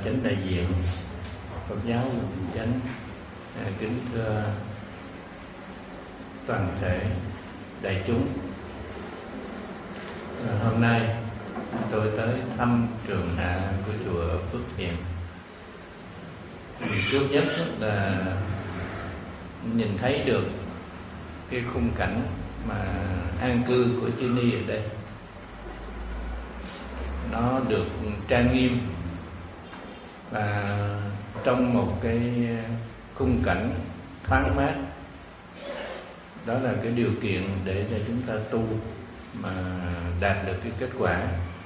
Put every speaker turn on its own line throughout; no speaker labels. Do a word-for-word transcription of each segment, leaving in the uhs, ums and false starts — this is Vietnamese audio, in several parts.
chánh đại diện Phật giáo Bình Chánh, kính thưa toàn thể đại chúng. Hôm nay tôi tới thăm trường hạ của chùa Phước Thiện. Trước nhất là nhìn thấy được cái khung cảnh mà an cư của chư ni ở đây, nó được trang nghiêm và trong một cái khung cảnh thoáng mát. Đó là cái điều kiện để cho chúng ta tu mà đạt được cái kết quả.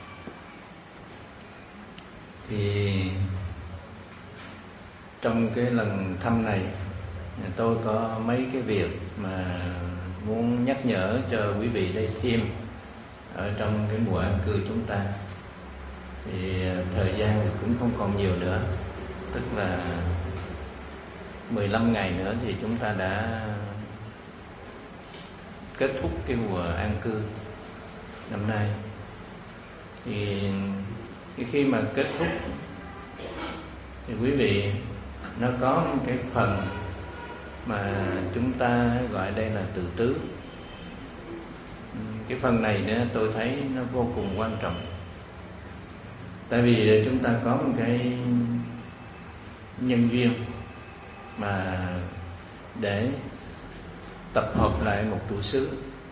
Thì trong cái lần thăm này, tôi có mấy cái việc mà muốn nhắc nhở cho quý vị đây thêm ở trong cái mùa an cư chúng ta. Thì thời gian cũng không còn nhiều nữa, tức là mười lăm ngày nữa thì chúng ta đã kết thúc cái mùa an cư năm nay. Thì khi mà kết thúc thì quý vị, nó có một cái phần mà chúng ta gọi đây là tự tứ. Cái phần này nữa tôi thấy nó vô cùng quan trọng. Tại vì chúng ta có một cái nhân duyên mà để tập hợp lại một trụ xứ,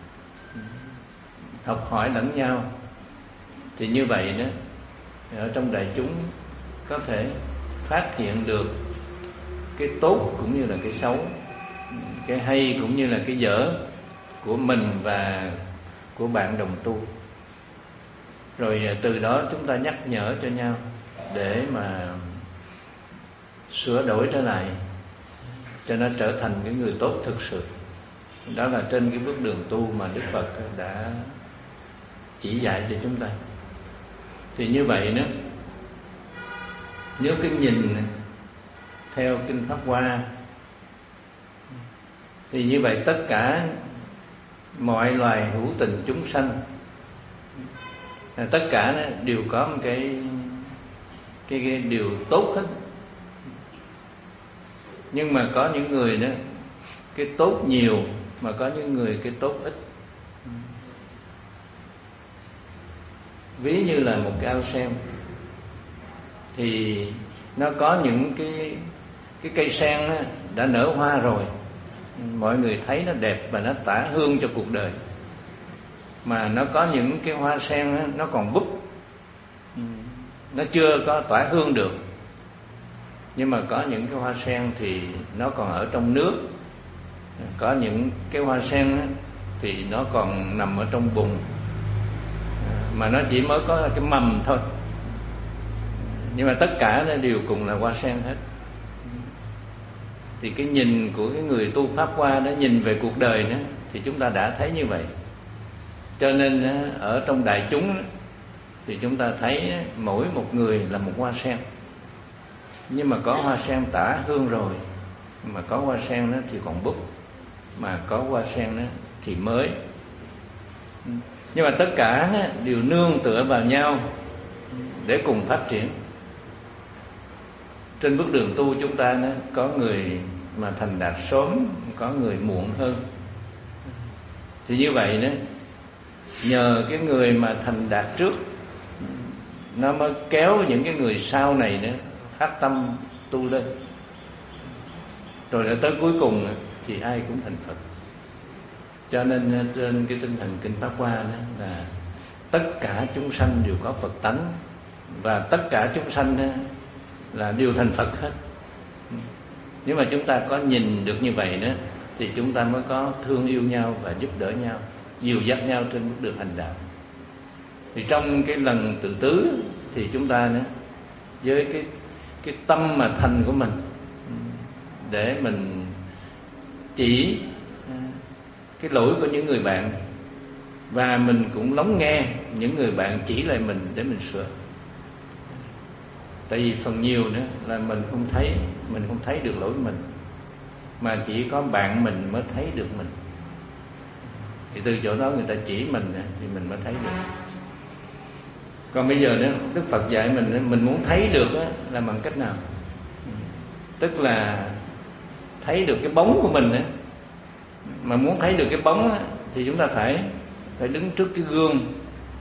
học hỏi lẫn nhau. Thì như vậy đó, ở trong đại chúng có thể phát hiện được cái tốt cũng như là cái xấu, cái hay cũng như là cái dở của mình và của bạn đồng tu. Rồi từ đó chúng ta nhắc nhở cho nhau để mà sửa đổi trở lại cho nó trở thành cái người tốt thực sự. Đó là trên cái bước đường tu mà Đức Phật đã chỉ dạy cho chúng ta. Thì như vậy đó, nếu cái nhìn theo Kinh Pháp Hoa thì như vậy tất cả mọi loài hữu tình chúng sanh, tất cả đều có một cái, cái, cái điều tốt hết. Nhưng mà có những người đó cái tốt nhiều, mà có những người cái tốt ít. Ví như là một cái ao sen thì nó có những cái cái cây sen đó, đã nở hoa rồi, mọi người thấy nó đẹp và nó tỏa hương cho cuộc đời. Mà nó có những cái hoa sen đó, nó còn búp, nó chưa có tỏa hương được. Nhưng mà có những cái hoa sen thì nó còn ở trong nước. Có những cái hoa sen đó, thì nó còn nằm ở trong bùn, mà nó chỉ mới có cái mầm thôi. Nhưng mà tất cả nó đều cùng là hoa sen hết. Thì cái nhìn của cái người tu Pháp Hoa đó, nhìn về cuộc đời đó, thì chúng ta đã thấy như vậy. Cho nên ở trong đại chúng thì chúng ta thấy mỗi một người là một hoa sen. Nhưng mà có hoa sen tỏa hương rồi, mà có hoa sen đó thì còn búp, mà có hoa sen đó thì mới. Nhưng mà tất cả đều nương tựa vào nhau để cùng phát triển. Trên bước đường tu chúng ta đó, có người mà thành đạt sớm, có người muộn hơn. Thì như vậy đó, nhờ cái người mà thành đạt trước, nó mới kéo những cái người sau này nữa phát tâm tu lên. Rồi đến tới cuối cùng thì ai cũng thành Phật. Cho nên trên cái tinh thần Kinh Pháp Hoa đó là tất cả chúng sanh đều có Phật tánh, và tất cả chúng sanh đó là đều thành Phật hết. Nếu mà chúng ta có nhìn được như vậy đó, thì chúng ta mới có thương yêu nhau và giúp đỡ nhau, dìu dắt nhau trên bước đường hành đạo. Thì trong cái lần tự tứ thì chúng ta đó, với cái cái tâm mà thành của mình, để mình chỉ cái lỗi của những người bạn, và mình cũng lắng nghe những người bạn chỉ lại mình để mình sửa. Tại vì phần nhiều nữa là mình không thấy, mình không thấy được lỗi của mình, mà chỉ có bạn mình mới thấy được mình. Thì từ chỗ đó người ta chỉ mình thì mình mới thấy được. Còn bây giờ nữa, Đức Phật dạy mình mình muốn thấy được đó, là bằng cách nào? Tức là thấy được cái bóng của mình đó. Mà muốn thấy được cái bóng đó, thì chúng ta phải phải đứng trước cái gương.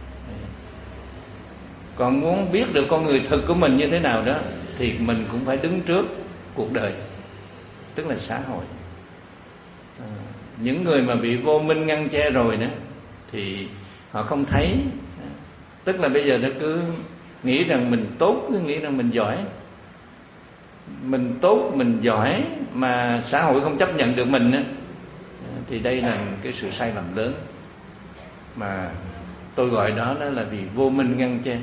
Còn muốn biết được con người thực của mình như thế nào đó, thì mình cũng phải đứng trước cuộc đời, tức là xã hội. À, những người mà bị vô minh ngăn che rồi nữa thì họ không thấy. Tức là bây giờ nó cứ nghĩ rằng mình tốt, cứ nghĩ rằng mình giỏi. Mình tốt, mình giỏi mà xã hội không chấp nhận được mình á, thì đây là cái sự sai lầm lớn. Mà tôi gọi đó nó là vì vô minh ngăn che.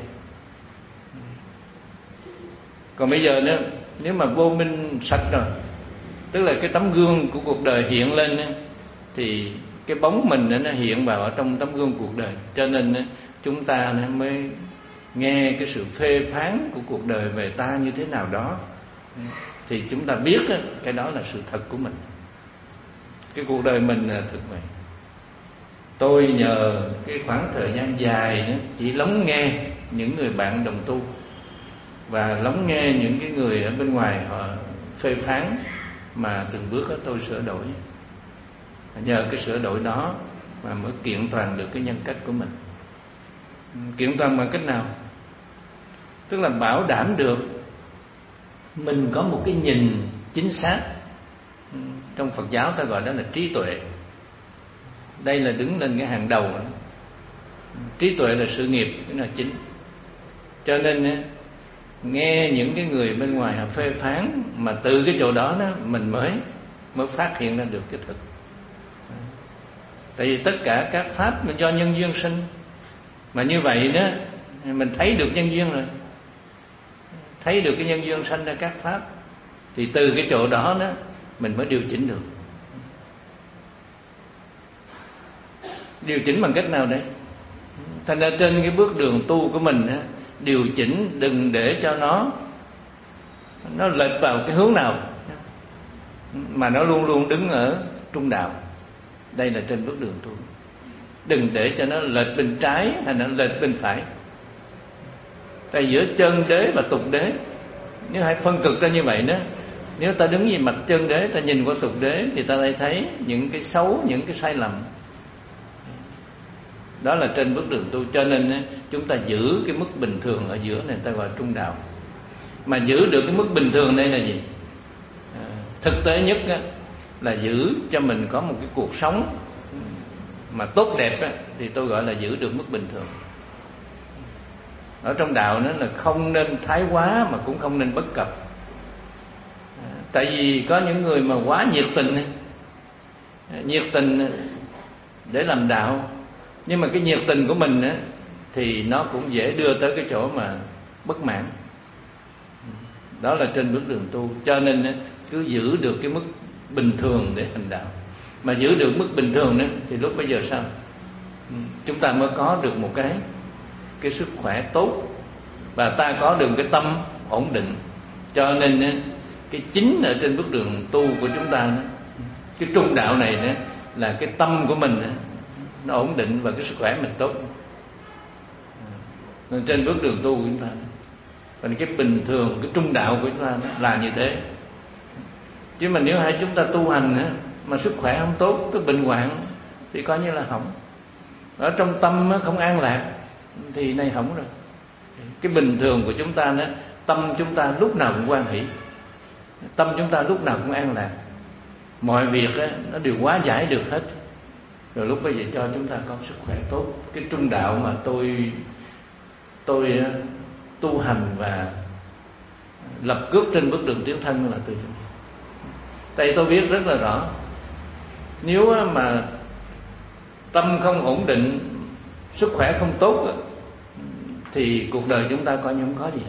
Còn bây giờ nữa, nếu mà vô minh sạch rồi, tức là cái tấm gương của cuộc đời hiện lên á, thì cái bóng mình nó hiện vào ở trong tấm gương cuộc đời. Cho nên chúng ta mới nghe cái sự phê phán của cuộc đời về ta như thế nào đó, thì chúng ta biết cái đó là sự thật của mình. Cái cuộc đời mình là thực vậy. Tôi nhờ cái khoảng thời gian dài chỉ lắng nghe những người bạn đồng tu và lắng nghe những cái người ở bên ngoài họ phê phán, mà từng bước đó tôi sửa đổi. Nhờ cái sửa đổi đó mà mới kiện toàn được cái nhân cách của mình. Kiện toàn bằng cách nào? Tức là bảo đảm được mình có một cái nhìn chính xác. Trong Phật giáo ta gọi đó là trí tuệ. Đây là đứng lên cái hàng đầu đó. Trí tuệ là sự nghiệp, cái là chính. Cho nên nghe những cái người bên ngoài họ phê phán, mà từ cái chỗ đó, đó mình mới mới phát hiện ra được cái thực. Tại vì tất cả các pháp là do nhân duyên sinh. Mà như vậy đó, mình thấy được nhân duyên rồi, thấy được cái nhân duyên sanh ra các pháp, thì từ cái chỗ đó đó mình mới điều chỉnh được. Điều chỉnh bằng cách nào đấy? Thành ra trên cái bước đường tu của mình á, điều chỉnh đừng để cho nó nó lệch vào cái hướng nào, mà nó luôn luôn đứng ở trung đạo. Đây là trên bước đường tu. Đừng để cho nó lệch bên trái hay nó lệch bên phải. Tại giữa chân đế và tục đế, nếu hãy phân cực ra như vậy đó, nếu ta đứng về mặt chân đế, ta nhìn qua tục đế, thì ta lại thấy những cái xấu, những cái sai lầm. Đó là trên bước đường tu. Cho nên chúng ta giữ cái mức bình thường ở giữa này, ta gọi trung đạo. Mà giữ được cái mức bình thường đây là gì? À, thực tế nhất á, là giữ cho mình có một cái cuộc sống mà tốt đẹp á, thì tôi gọi là giữ được mức bình thường. Ở trong đạo nó là không nên thái quá mà cũng không nên bất cập. À, tại vì có những người mà quá nhiệt tình, nhiệt tình để làm đạo, nhưng mà cái nhiệt tình của mình á, thì nó cũng dễ đưa tới cái chỗ mà bất mãn. Đó là trên bước đường tu. Cho nên á, cứ giữ được cái mức bình thường để hành đạo. Mà giữ được mức bình thường đó, thì lúc bây giờ sao? Chúng ta mới có được một cái cái sức khỏe tốt, và ta có được cái tâm ổn định. Cho nên á, cái chính ở trên bước đường tu của chúng ta đó, cái trung đạo này đó, là cái tâm của mình đó, nó ổn định và cái sức khỏe mình tốt. Nên trên bước đường tu của chúng ta, còn cái bình thường, cái trung đạo của chúng ta là như thế. Chứ mà nếu hai chúng ta tu hành á, mà sức khỏe không tốt, tức bệnh hoạn, thì coi như là hỏng. Ở trong tâm không an lạc thì này hỏng rồi. Cái bình thường của chúng ta đó, tâm chúng ta lúc nào cũng hoan hỷ, tâm chúng ta lúc nào cũng an lạc, mọi việc á, nó đều hóa giải được hết. Rồi lúc bây giờ cho chúng ta có sức khỏe tốt. Cái trung đạo mà tôi tôi tu hành và lập cước trên bước đường tiến thân là từ chúng. Tại tôi biết rất là rõ, nếu mà tâm không ổn định, sức khỏe không tốt, thì cuộc đời chúng ta coi như không có gì hết.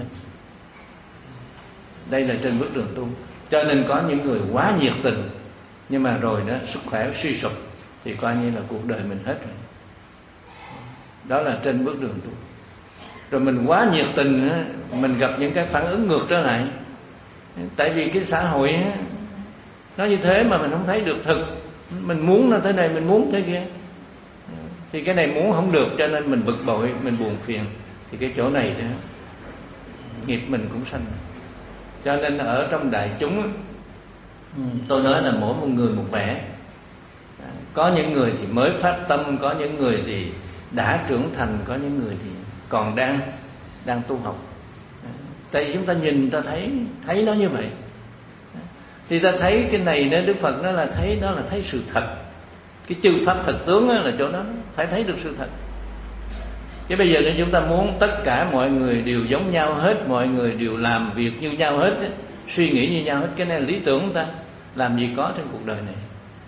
Đây là trên bước đường tu. Cho nên có những người quá nhiệt tình, nhưng mà rồi đó sức khỏe suy sụp, thì coi như là cuộc đời mình hết rồi. Đó là trên bước đường tu. Rồi mình quá nhiệt tình, mình gặp những cái phản ứng ngược trở lại. Tại vì cái xã hội nó như thế mà mình không thấy được thực. Mình muốn nó thế này, mình muốn thế kia, thì cái này muốn không được, cho nên mình bực bội, mình buồn phiền. thì cái chỗ này đó nghiệp mình cũng sanh. Cho nên ở trong đại chúng, tôi nói là mỗi một người một vẻ. Có những người thì mới phát tâm, có những người thì đã trưởng thành, có những người thì còn đang đang tu học. Tại vì chúng ta nhìn ta thấy thấy nó như vậy, thì ta thấy cái này đó, Đức Phật nó là thấy đó là thấy sự thật. Cái chư pháp thật tướng là chỗ đó phải thấy được sự thật. Chứ bây giờ nếu chúng ta muốn tất cả mọi người đều giống nhau hết, mọi người đều làm việc như nhau hết, suy nghĩ như nhau hết, cái này là lý tưởng của ta, làm gì có trên cuộc đời này.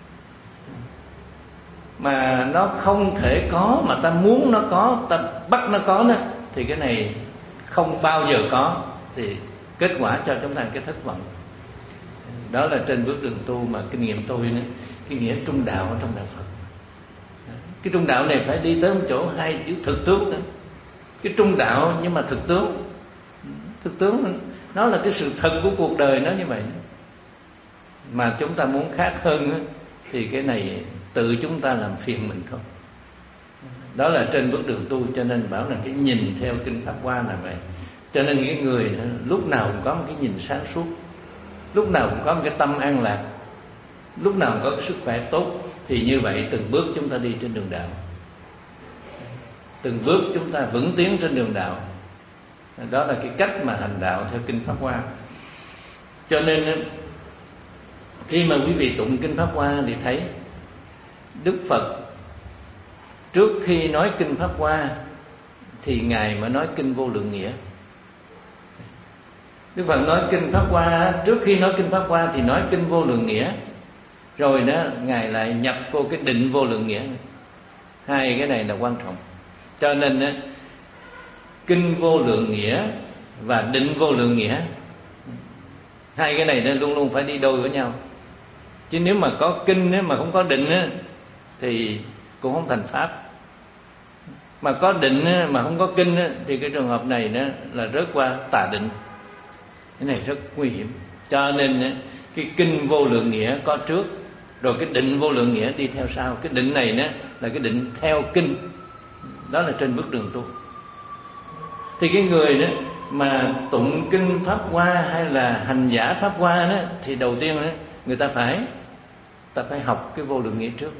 Mà nó không thể có, mà ta muốn nó có, ta bắt nó có đó, thì cái này không bao giờ có, thì kết quả cho chúng ta cái thất vọng. Đó là trên bước đường tu mà kinh nghiệm tôi nữa, cái nghĩa trung đạo ở trong đạo Phật. Cái trung đạo này phải đi tới một chỗ hai chữ thực tướng nữa. Cái trung đạo nhưng mà thực tướng, thực tướng nó là cái sự thật của cuộc đời nó như vậy. Mà chúng ta muốn khác hơn thì cái này tự chúng ta làm phiền mình thôi. Đó là trên bước đường tu. Cho nên bảo là cái nhìn theo kinh Pháp Hoa là vậy. Cho nên cái người lúc nào cũng có một cái nhìn sáng suốt, lúc nào cũng có một cái tâm an lạc, lúc nào cũng có cái sức khỏe tốt, thì như vậy từng bước chúng ta đi trên đường đạo, từng bước chúng ta vững tiến trên đường đạo. Đó là cái cách mà hành đạo theo kinh Pháp Hoa. Cho nên khi mà quý vị tụng kinh Pháp Hoa thì thấy Đức Phật trước khi nói kinh Pháp Hoa thì Ngài mới nói kinh Vô Lượng Nghĩa. Đức Phật nói kinh Pháp Hoa, trước khi nói kinh Pháp Hoa thì nói kinh Vô Lượng Nghĩa, rồi đó Ngài lại nhập vô cái định Vô Lượng Nghĩa. Hai cái này là quan trọng. Cho nên đó, kinh Vô Lượng Nghĩa và định Vô Lượng Nghĩa, hai cái này nó luôn luôn phải đi đôi với nhau. Chứ nếu mà có kinh mà không có định thì cũng không thành pháp. Mà có định mà không có kinh thì cái trường hợp này nó là rớt qua tà định. Cái này rất nguy hiểm. Cho nên cái kinh Vô Lượng Nghĩa có trước, rồi cái định Vô Lượng Nghĩa đi theo sau. Cái định này đó là cái định theo kinh. Đó là trên bước đường tu. Thì cái người đó mà tụng kinh Pháp Hoa hay là hành giả Pháp Hoa đó, thì đầu tiên đó, người ta phải ta phải học cái Vô Lượng Nghĩa trước.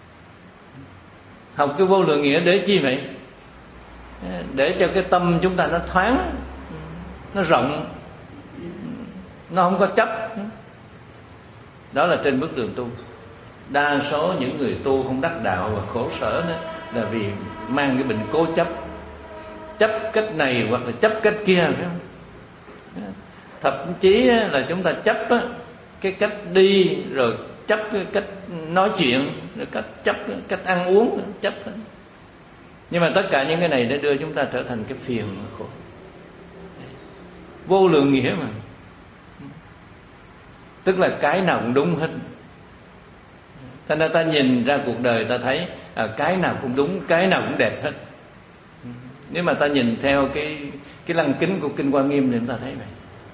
Học cái Vô Lượng Nghĩa để chi vậy? Để cho cái tâm chúng ta nó thoáng, nó rộng, nó không có chấp. Đó là trên bước đường tu. Đa số những người tu không đắc đạo và khổ sở đó là vì mang cái bệnh cố chấp. Chấp cách này hoặc là chấp cách kia, phải không? Thậm chí là chúng ta chấp cái cách đi, rồi chấp cái cách nói chuyện, rồi cách chấp cách ăn uống, chấp. Nhưng mà tất cả những cái này để đưa chúng ta trở thành cái phiền khổ. Vô lượng nghĩa mà, tức là cái nào cũng đúng hết. Thành ra ta nhìn ra cuộc đời ta thấy à, cái nào cũng đúng, cái nào cũng đẹp hết. Nếu mà ta nhìn theo cái cái lăng kính của kinh Hoa Nghiêm thì chúng ta thấy vậy.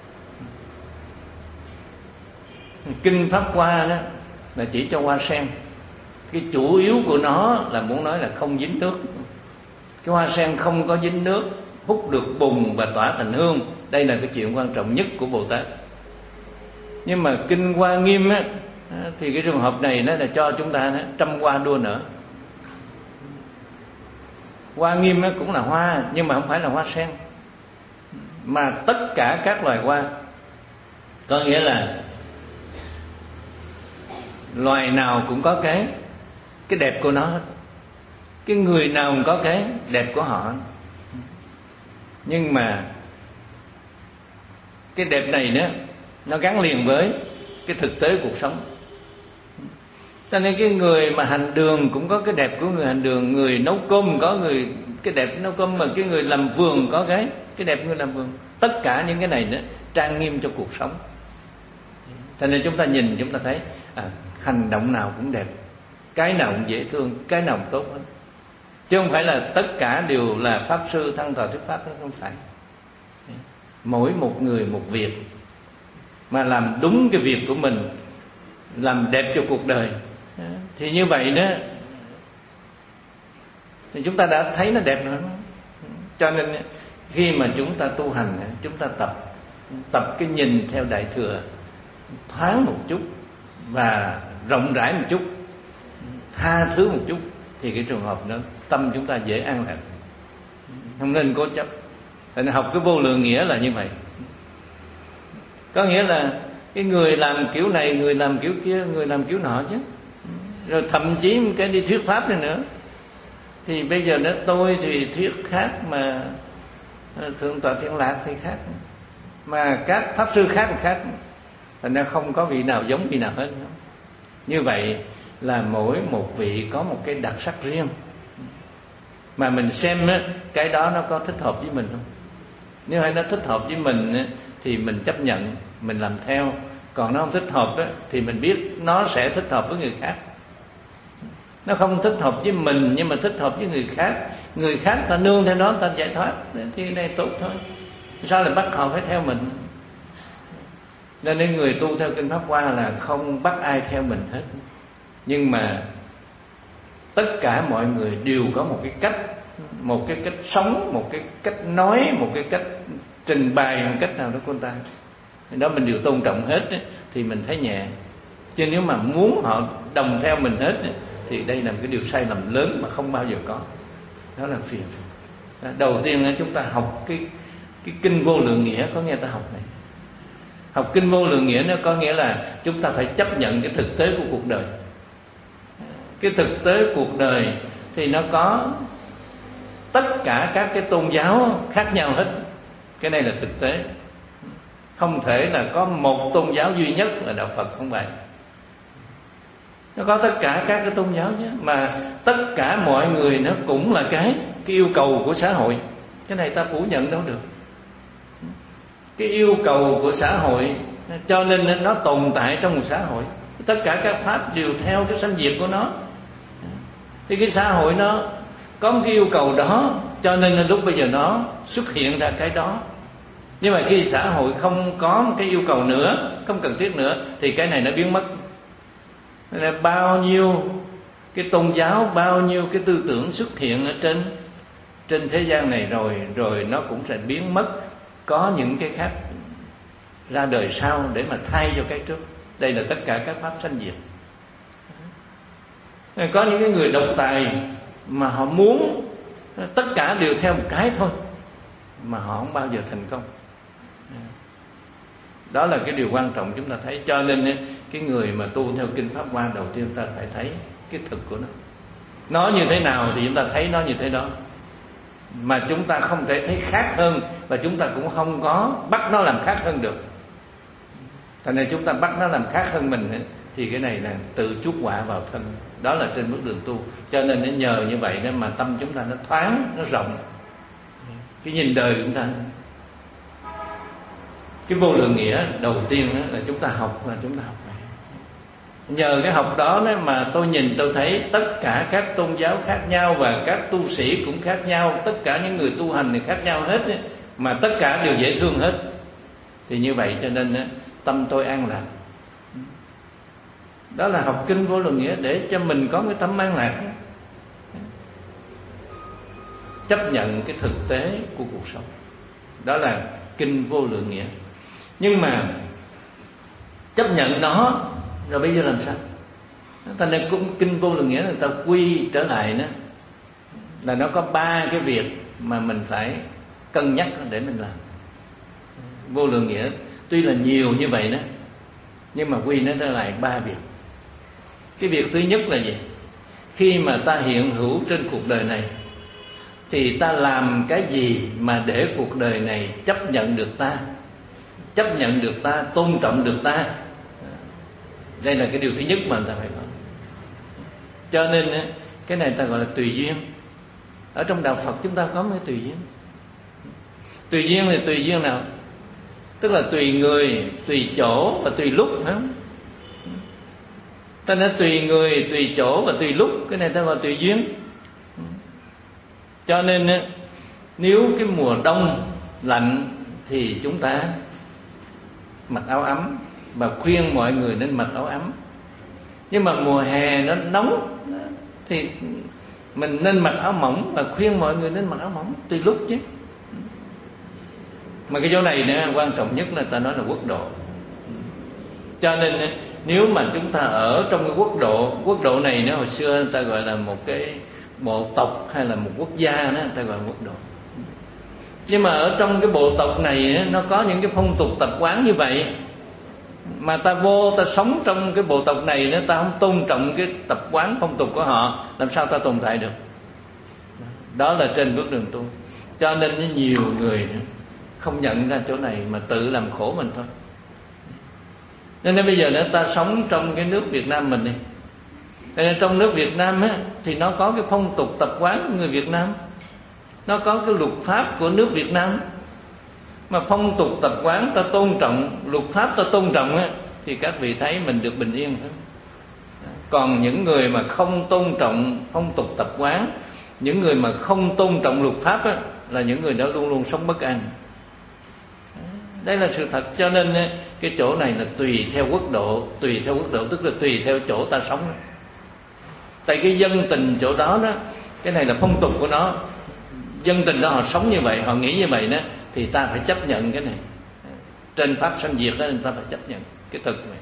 Kinh Pháp Hoa đó là chỉ cho hoa sen. Cái chủ yếu của nó là muốn nói là không dính nước. Cái hoa sen không có dính nước, hút được bùn và tỏa thành hương. Đây là cái chuyện quan trọng nhất của Bồ Tát. Nhưng mà kinh Hoa Nghiêm á, thì cái trường hợp này nó là cho chúng ta đó, trăm hoa đua nở. Hoa Nghiêm cũng là hoa, nhưng mà không phải là hoa sen, mà tất cả các loài hoa. Có nghĩa là loài nào cũng có cái cái đẹp của nó hết. Cái người nào cũng có cái đẹp của họ. Nhưng mà cái đẹp này nữa, nó gắn liền với cái thực tế cuộc sống. Cho nên cái người mà hành đường cũng có cái đẹp của người hành đường, người nấu cơm có người cái đẹp nấu cơm, mà cái người làm vườn có cái cái đẹp người làm vườn. Tất cả những cái này nữa trang nghiêm cho cuộc sống. Cho nên chúng ta nhìn chúng ta thấy à, hành động nào cũng đẹp, cái nào cũng dễ thương, cái nào cũng tốt hết. Chứ không phải là tất cả đều là pháp sư thăng tọa thuyết pháp, đó không phải. Mỗi một người một việc, mà làm đúng cái việc của mình, làm đẹp cho cuộc đời, thì như vậy đó thì chúng ta đã thấy nó đẹp rồi. Cho nên khi mà chúng ta tu hành, chúng ta tập tập cái nhìn theo Đại Thừa thoáng một chút và rộng rãi một chút, tha thứ một chút, thì cái trường hợp đó tâm chúng ta dễ an lạc, không nên cố chấp. Thành học cái vô lượng nghĩa là như vậy. Có nghĩa là cái người làm kiểu này, người làm kiểu kia, người làm kiểu nọ chứ. Rồi thậm chí cái đi thuyết pháp này nữa, thì bây giờ nó tôi thì thuyết khác, mà Thượng tọa Thiện Lạc thì khác, mà các pháp sư khác thì khác. Thành ra không có vị nào giống vị nào hết. Như vậy là mỗi một vị có một cái đặc sắc riêng, mà mình xem á, cái đó nó có thích hợp với mình không. Nếu hay nó thích hợp với mình á, thì mình chấp nhận, mình làm theo. Còn nó không thích hợp á, thì mình biết nó sẽ thích hợp với người khác. Nó không thích hợp với mình nhưng mà thích hợp với người khác, người khác ta nương theo đó ta giải thoát, thì cái này tốt thôi. Sao lại bắt họ phải theo mình? Nên người tu theo Kinh Pháp Hoa là không bắt ai theo mình hết, nhưng mà tất cả mọi người đều có một cái cách, một cái cách sống, một cái cách nói, một cái cách trình bày, một cách nào đó của người ta. Đó mình đều tôn trọng hết thì mình thấy nhẹ. Chứ nếu mà muốn họ đồng theo mình hết thì đây là một cái điều sai lầm lớn mà không bao giờ có. Đó là phiền. Đầu tiên chúng ta học cái cái kinh Vô Lượng Nghĩa, có nghe ta học này. Học kinh Vô Lượng Nghĩa nó có nghĩa là chúng ta phải chấp nhận cái thực tế của cuộc đời. Cái thực tế cuộc đời thì nó có tất cả các cái tôn giáo khác nhau hết. Cái này là thực tế. Không thể là có một tôn giáo duy nhất là đạo Phật, không vậy. Nó có tất cả các cái tôn giáo chứ, mà tất cả mọi người nó cũng là cái cái yêu cầu của xã hội. Cái này ta phủ nhận đâu được. Cái yêu cầu của xã hội, cho nên nó tồn tại trong một xã hội. Tất cả các pháp đều theo cái sanh diệt của nó. Thì cái xã hội nó có một cái yêu cầu đó, cho nên lúc bây giờ nó xuất hiện ra cái đó. Nhưng mà khi xã hội không có một cái yêu cầu nữa, không cần thiết nữa, thì cái này nó biến mất. Là bao nhiêu cái tôn giáo, bao nhiêu cái tư tưởng xuất hiện ở trên trên thế gian này rồi, rồi nó cũng sẽ biến mất. Có những cái khác ra đời sau để mà thay cho cái trước. Đây là tất cả các pháp sanh diệt. Có những cái người độc tài mà họ muốn tất cả đều theo một cái thôi, mà họ không bao giờ thành công. Đó là cái điều quan trọng chúng ta thấy. Cho nên cái người mà tu theo Kinh Pháp Hoa, đầu tiên ta phải thấy cái thực của nó. Nó như thế nào thì chúng ta thấy nó như thế đó, mà chúng ta không thể thấy khác hơn, và chúng ta cũng không có bắt nó làm khác hơn được. Thành ra chúng ta bắt nó làm khác hơn mình thì cái này là tự chuốc họa vào thân. Đó là trên bước đường tu. Cho nên nó nhờ như vậy đó mà tâm chúng ta nó thoáng, nó rộng. Cái nhìn đời chúng ta, cái Vô Lượng Nghĩa đầu tiên là chúng ta học, là chúng ta học này. Nhờ cái học đó mà tôi nhìn tôi thấy tất cả các tôn giáo khác nhau, và các tu sĩ cũng khác nhau, tất cả những người tu hành thì khác nhau hết, mà tất cả đều dễ thương hết. Thì như vậy cho nên tâm tôi an lạc. Đó là học kinh Vô Lượng Nghĩa để cho mình có cái tâm an lạc, chấp nhận cái thực tế của cuộc sống. Đó là kinh Vô Lượng Nghĩa. Nhưng mà chấp nhận nó rồi bây giờ làm sao? Thành ra cũng kinh Vô Lượng Nghĩa người ta quy trở lại đó là nó có ba cái việc mà mình phải cân nhắc để mình làm. Vô Lượng Nghĩa tuy là nhiều như vậy đó, nhưng mà quy nó trở lại ba việc. Cái việc thứ nhất là gì? Khi mà ta hiện hữu trên cuộc đời này thì ta làm cái gì mà để cuộc đời này chấp nhận được ta, chấp nhận được ta, tôn trọng được ta. Đây là cái điều thứ nhất mà người ta phải có. Cho nên cái này ta gọi là tùy duyên. Ở trong đạo Phật chúng ta có một tùy duyên. Tùy duyên thì tùy duyên nào? Tức là tùy người, tùy chỗ và tùy lúc, phải không? Ta nói tùy người, tùy chỗ và tùy lúc. Cái này ta gọi là tùy duyên. Cho nên nếu cái mùa đông lạnh thì chúng ta mặc áo ấm, và khuyên mọi người nên mặc áo ấm. Nhưng mà mùa hè nó nóng thì mình nên mặc áo mỏng và khuyên mọi người nên mặc áo mỏng tùy lúc chứ. Mà cái chỗ này nữa, quan trọng nhất là ta nói là quốc độ. Cho nên nếu mà chúng ta ở trong cái quốc độ, quốc độ này nó hồi xưa người ta gọi là một cái bộ tộc hay là một quốc gia đó, người ta gọi là quốc độ. Nhưng mà ở trong cái bộ tộc này nó có những cái phong tục tập quán như vậy, mà ta vô ta sống trong cái bộ tộc này nó ta không tôn trọng cái tập quán phong tục của họ, làm sao ta tồn tại được? Đó là trên bước đường tu. Cho nên nhiều người không nhận ra chỗ này mà tự làm khổ mình thôi. Nên bây giờ nữa ta sống trong cái nước Việt Nam mình đi. Nên trong nước Việt Nam á, thì nó có cái phong tục tập quán của người Việt Nam, nó có cái luật pháp của nước Việt Nam. Mà phong tục tập quán ta tôn trọng, luật pháp ta tôn trọng á, thì các vị thấy mình được bình yên hơn. Còn những người mà không tôn trọng phong tục tập quán, những người mà không tôn trọng luật pháp á, là những người đó luôn luôn sống bất an. Đây là sự thật. Cho nên cái chỗ này là tùy theo quốc độ. Tùy theo quốc độ tức là tùy theo chỗ ta sống đó. Tại cái dân tình chỗ đó đó, cái này là phong tục của nó. Dân tình đó họ sống như vậy, họ nghĩ như vậy đó, thì ta phải chấp nhận cái này. Trên pháp sanh diệt đó, ta phải chấp nhận cái thực này.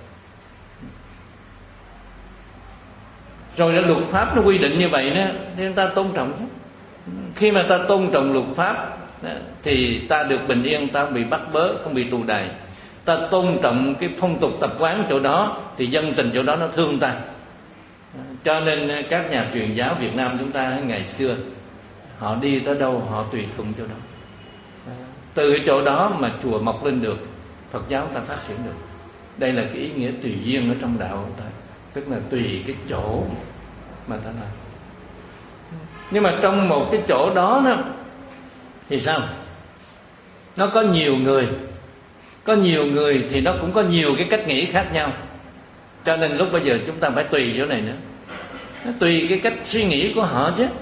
Rồi luật pháp nó quy định như vậy đó, thì ta tôn trọng chứ. Khi mà ta tôn trọng luật pháp thì ta được bình yên, ta không bị bắt bớ, không bị tù đày. Ta tôn trọng cái phong tục tập quán chỗ đó thì dân tình chỗ đó nó thương ta. Cho nên các nhà truyền giáo Việt Nam chúng ta ngày xưa, họ đi tới đâu họ tùy thuận chỗ đó. Từ cái chỗ đó mà chùa mọc lên được, Phật giáo ta phát triển được. Đây là cái ý nghĩa tùy duyên ở trong đạo của ta, tức là tùy cái chỗ mà ta nói. Nhưng mà trong một cái chỗ đó đó thì sao? Nó có nhiều người, có nhiều người thì nó cũng có nhiều cái cách nghĩ khác nhau. Cho nên lúc bây giờ chúng ta phải tùy chỗ này nữa. Nó tùy cái cách suy nghĩ của họ chứ.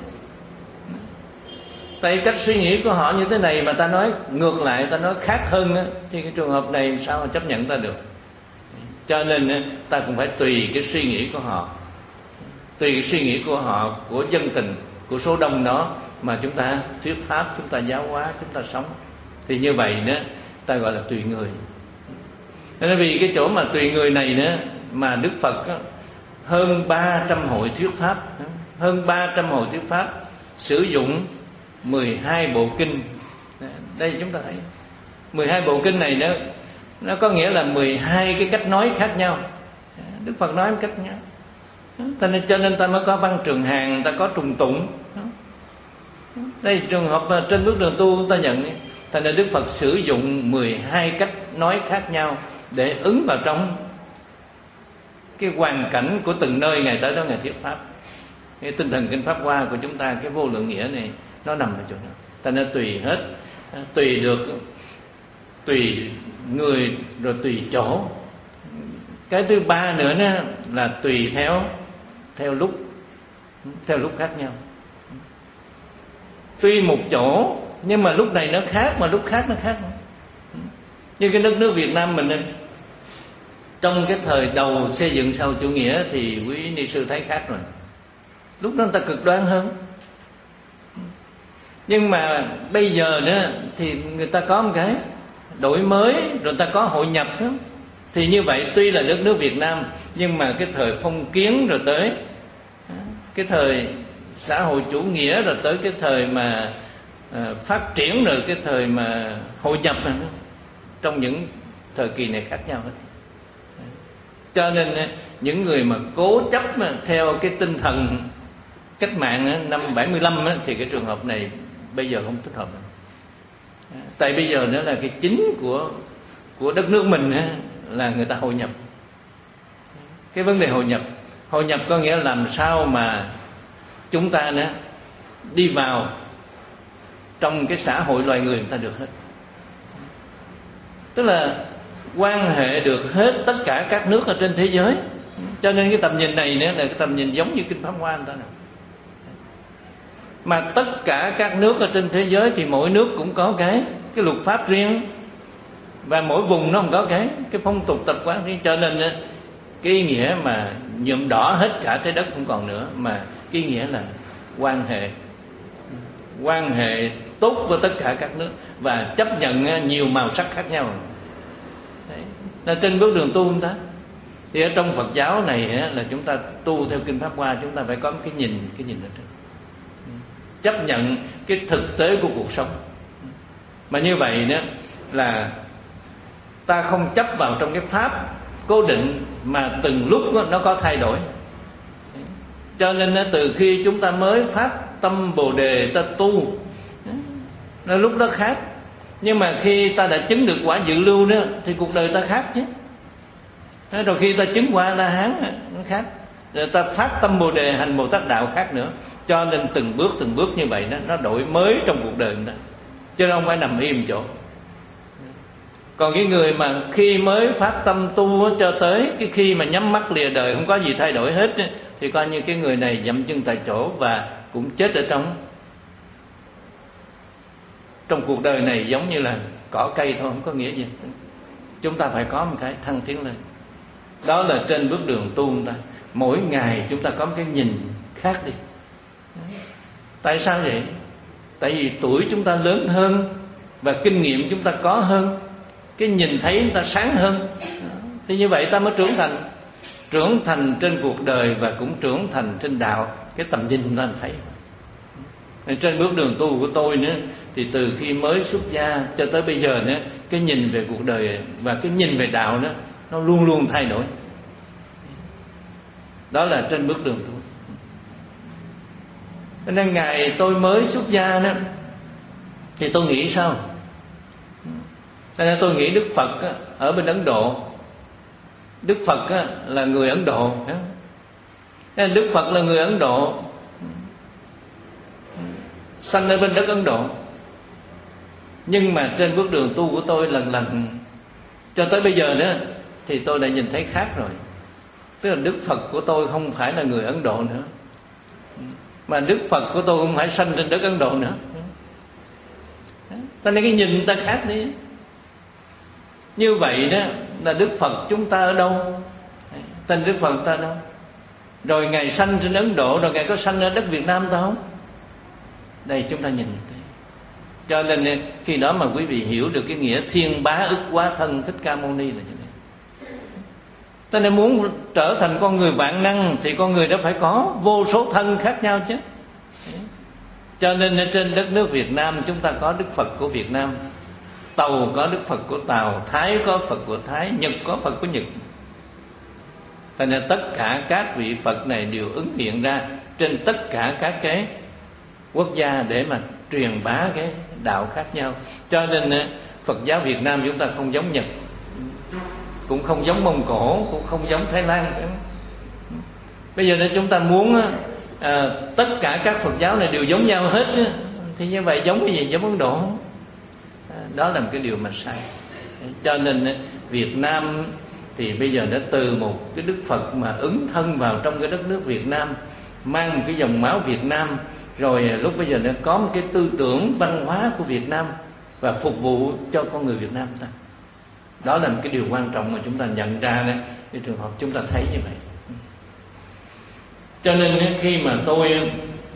Tại cách suy nghĩ của họ như thế này mà ta nói ngược lại, ta nói khác hơn đó, thì cái trường hợp này sao mà chấp nhận ta được? Cho nên ta cũng phải tùy cái suy nghĩ của họ, tùy cái suy nghĩ của họ, của dân tình, của số đông đó mà chúng ta thuyết pháp, chúng ta giáo hóa, chúng ta sống. Thì như vậy nữa ta gọi là tùy người. Nên vì cái chỗ mà tùy người này nữa mà Đức Phật đó, hơn ba trăm hội thuyết pháp, hơn ba trăm hội thuyết pháp sử dụng mười hai bộ kinh. Đây chúng ta thấy mười hai bộ kinh này nó nó có nghĩa là mười hai cái cách nói khác nhau. Đức Phật nói một cách nhau. Cho nên, cho nên ta mới có Văn Trường Hàng, ta có Trùng Tụng. Đây trường hợp trên bước đường tu ta nhận. Thành ra Đức Phật sử dụng mười hai cách nói khác nhau để ứng vào trong cái hoàn cảnh của từng nơi Ngài tới đó Ngài thuyết pháp. Cái tinh thần kinh Pháp Hoa của chúng ta, cái vô lượng nghĩa này nó nằm ở chỗ đó. Ta nên tùy hết, tùy được, tùy người rồi tùy chỗ. Cái thứ ba nữa đó là tùy theo theo lúc, theo lúc khác nhau. Tuy một chỗ nhưng mà lúc này nó khác, mà lúc khác nó khác. Như cái đất nước Việt Nam mình này, trong cái thời đầu xây dựng sau chủ nghĩa thì quý ni sư thấy khác rồi. Lúc đó người ta cực đoan hơn. Nhưng mà bây giờ nữa thì người ta có một cái đổi mới, rồi ta có hội nhập đó. Thì như vậy tuy là đất nước Việt Nam, nhưng mà cái thời phong kiến rồi tới cái thời xã hội chủ nghĩa, rồi tới cái thời mà uh, phát triển, rồi cái thời mà hội nhập này, trong những thời kỳ này khác nhau hết. Cho nên những người mà cố chấp theo cái tinh thần cách mạng năm bảy mươi lăm thì cái trường hợp này bây giờ không thích hợp nữa. Tại bây giờ nữa là cái chính của của đất nước mình là người ta hội nhập. Cái vấn đề hội nhập, hội nhập có nghĩa là làm sao mà chúng ta nữa đi vào trong cái xã hội loài người người ta được hết. Tức là quan hệ được hết tất cả các nước ở trên thế giới. Cho nên cái tầm nhìn này nữa là cái tầm nhìn giống như Kinh Pháp Hoa người ta nào. Mà tất cả các nước ở trên thế giới thì mỗi nước cũng có cái cái luật pháp riêng, và mỗi vùng nó không có cái cái phong tục tập quán riêng. Cho nên cái ý nghĩa mà nhuộm đỏ hết cả trái đất không còn nữa, mà cái ý nghĩa là quan hệ quan hệ tốt với tất cả các nước và chấp nhận nhiều màu sắc khác nhau. Đấy. Là trên bước đường tu chúng ta. Thì ở trong Phật giáo này là chúng ta tu theo Kinh Pháp Hoa, chúng ta phải có cái nhìn cái nhìn ở trên, chấp nhận cái thực tế của cuộc sống. Mà như vậy đó là ta không chấp vào trong cái pháp cố định mà từng lúc nó có thay đổi. Cho nên từ khi chúng ta mới phát tâm Bồ Đề ta tu, nó lúc đó khác. Nhưng mà khi ta đã chứng được quả dự lưu đó thì cuộc đời ta khác chứ. Rồi khi ta chứng quả La Hán nó khác. Rồi ta phát tâm Bồ Đề hành Bồ Tát đạo khác nữa. Cho nên từng bước từng bước như vậy đó, nó đổi mới trong cuộc đời đó. Chứ không phải nằm im chỗ. Còn cái người mà khi mới phát tâm tu cho tới cái khi mà nhắm mắt lìa đời không có gì thay đổi hết, thì coi như cái người này dậm chân tại chỗ và cũng chết ở trong trong cuộc đời này, giống như là cỏ cây thôi, không có nghĩa gì. Chúng ta phải có một cái thăng tiến lên. Đó là trên bước đường tu chúng ta. Mỗi ngày chúng ta có một cái nhìn khác đi. Tại sao vậy? Tại vì tuổi chúng ta lớn hơn và kinh nghiệm chúng ta có hơn, cái nhìn thấy chúng ta sáng hơn. Thì như vậy ta mới trưởng thành. Trưởng thành trên cuộc đời và cũng trưởng thành trên đạo. Cái tầm nhìn chúng ta thấy. Trên bước đường tu của tôi nữa, thì từ khi mới xuất gia cho tới bây giờ nữa, cái nhìn về cuộc đời và cái nhìn về đạo đó, nó luôn luôn thay đổi. Đó là trên bước đường tu. Cho nên ngày tôi mới xuất gia đó, thì tôi nghĩ sao? Cho nên tôi nghĩ Đức Phật á, ở bên Ấn Độ, Đức Phật á, là người Ấn Độ. Đức Phật là người Ấn Độ, sanh ở bên đất Ấn Độ. Nhưng mà trên bước đường tu của tôi lần lần cho tới bây giờ đó, thì tôi đã nhìn thấy khác rồi. Tức là Đức Phật của tôi không phải là người Ấn Độ nữa, mà Đức Phật của tôi không phải sanh trên đất Ấn Độ nữa. Cho nên cái nhìn ta khác đi. Như vậy đó là Đức Phật chúng ta ở đâu? Tên Đức Phật ta ở đâu? Rồi Ngài sanh trên Ấn Độ, rồi Ngài có sanh ở đất Việt Nam ta không? Đây chúng ta nhìn thấy. Cho nên khi đó mà quý vị hiểu được cái nghĩa thiên bá ức quá thân Thích Ca Mâu Ni là như thế. Cho nên muốn trở thành con người vạn năng thì con người đó phải có vô số thân khác nhau chứ. Cho nên trên đất nước Việt Nam chúng ta có Đức Phật của Việt Nam, Tàu có Đức Phật của Tàu, Thái có Phật của Thái, Nhật có Phật của Nhật. Cho nên tất cả các vị Phật này đều ứng hiện ra trên tất cả các cái quốc gia để mà truyền bá cái đạo khác nhau. Cho nên Phật giáo Việt Nam chúng ta không giống Nhật, cũng không giống Mông Cổ, cũng không giống Thái Lan. Bây giờ nếu chúng ta muốn à, tất cả các Phật giáo này đều giống nhau hết, thì như vậy giống cái gì? Giống Ấn Độ. À, đó là một cái điều mà sai. Cho nên Việt Nam thì bây giờ đã từ một cái Đức Phật mà ứng thân vào trong cái đất nước Việt Nam, mang một cái dòng máu Việt Nam, rồi lúc bây giờ đã có một cái tư tưởng văn hóa của Việt Nam và phục vụ cho con người Việt Nam ta. Đó là một cái điều quan trọng mà chúng ta nhận ra đấy, cái trường hợp chúng ta thấy như vậy. Cho nên khi mà tôi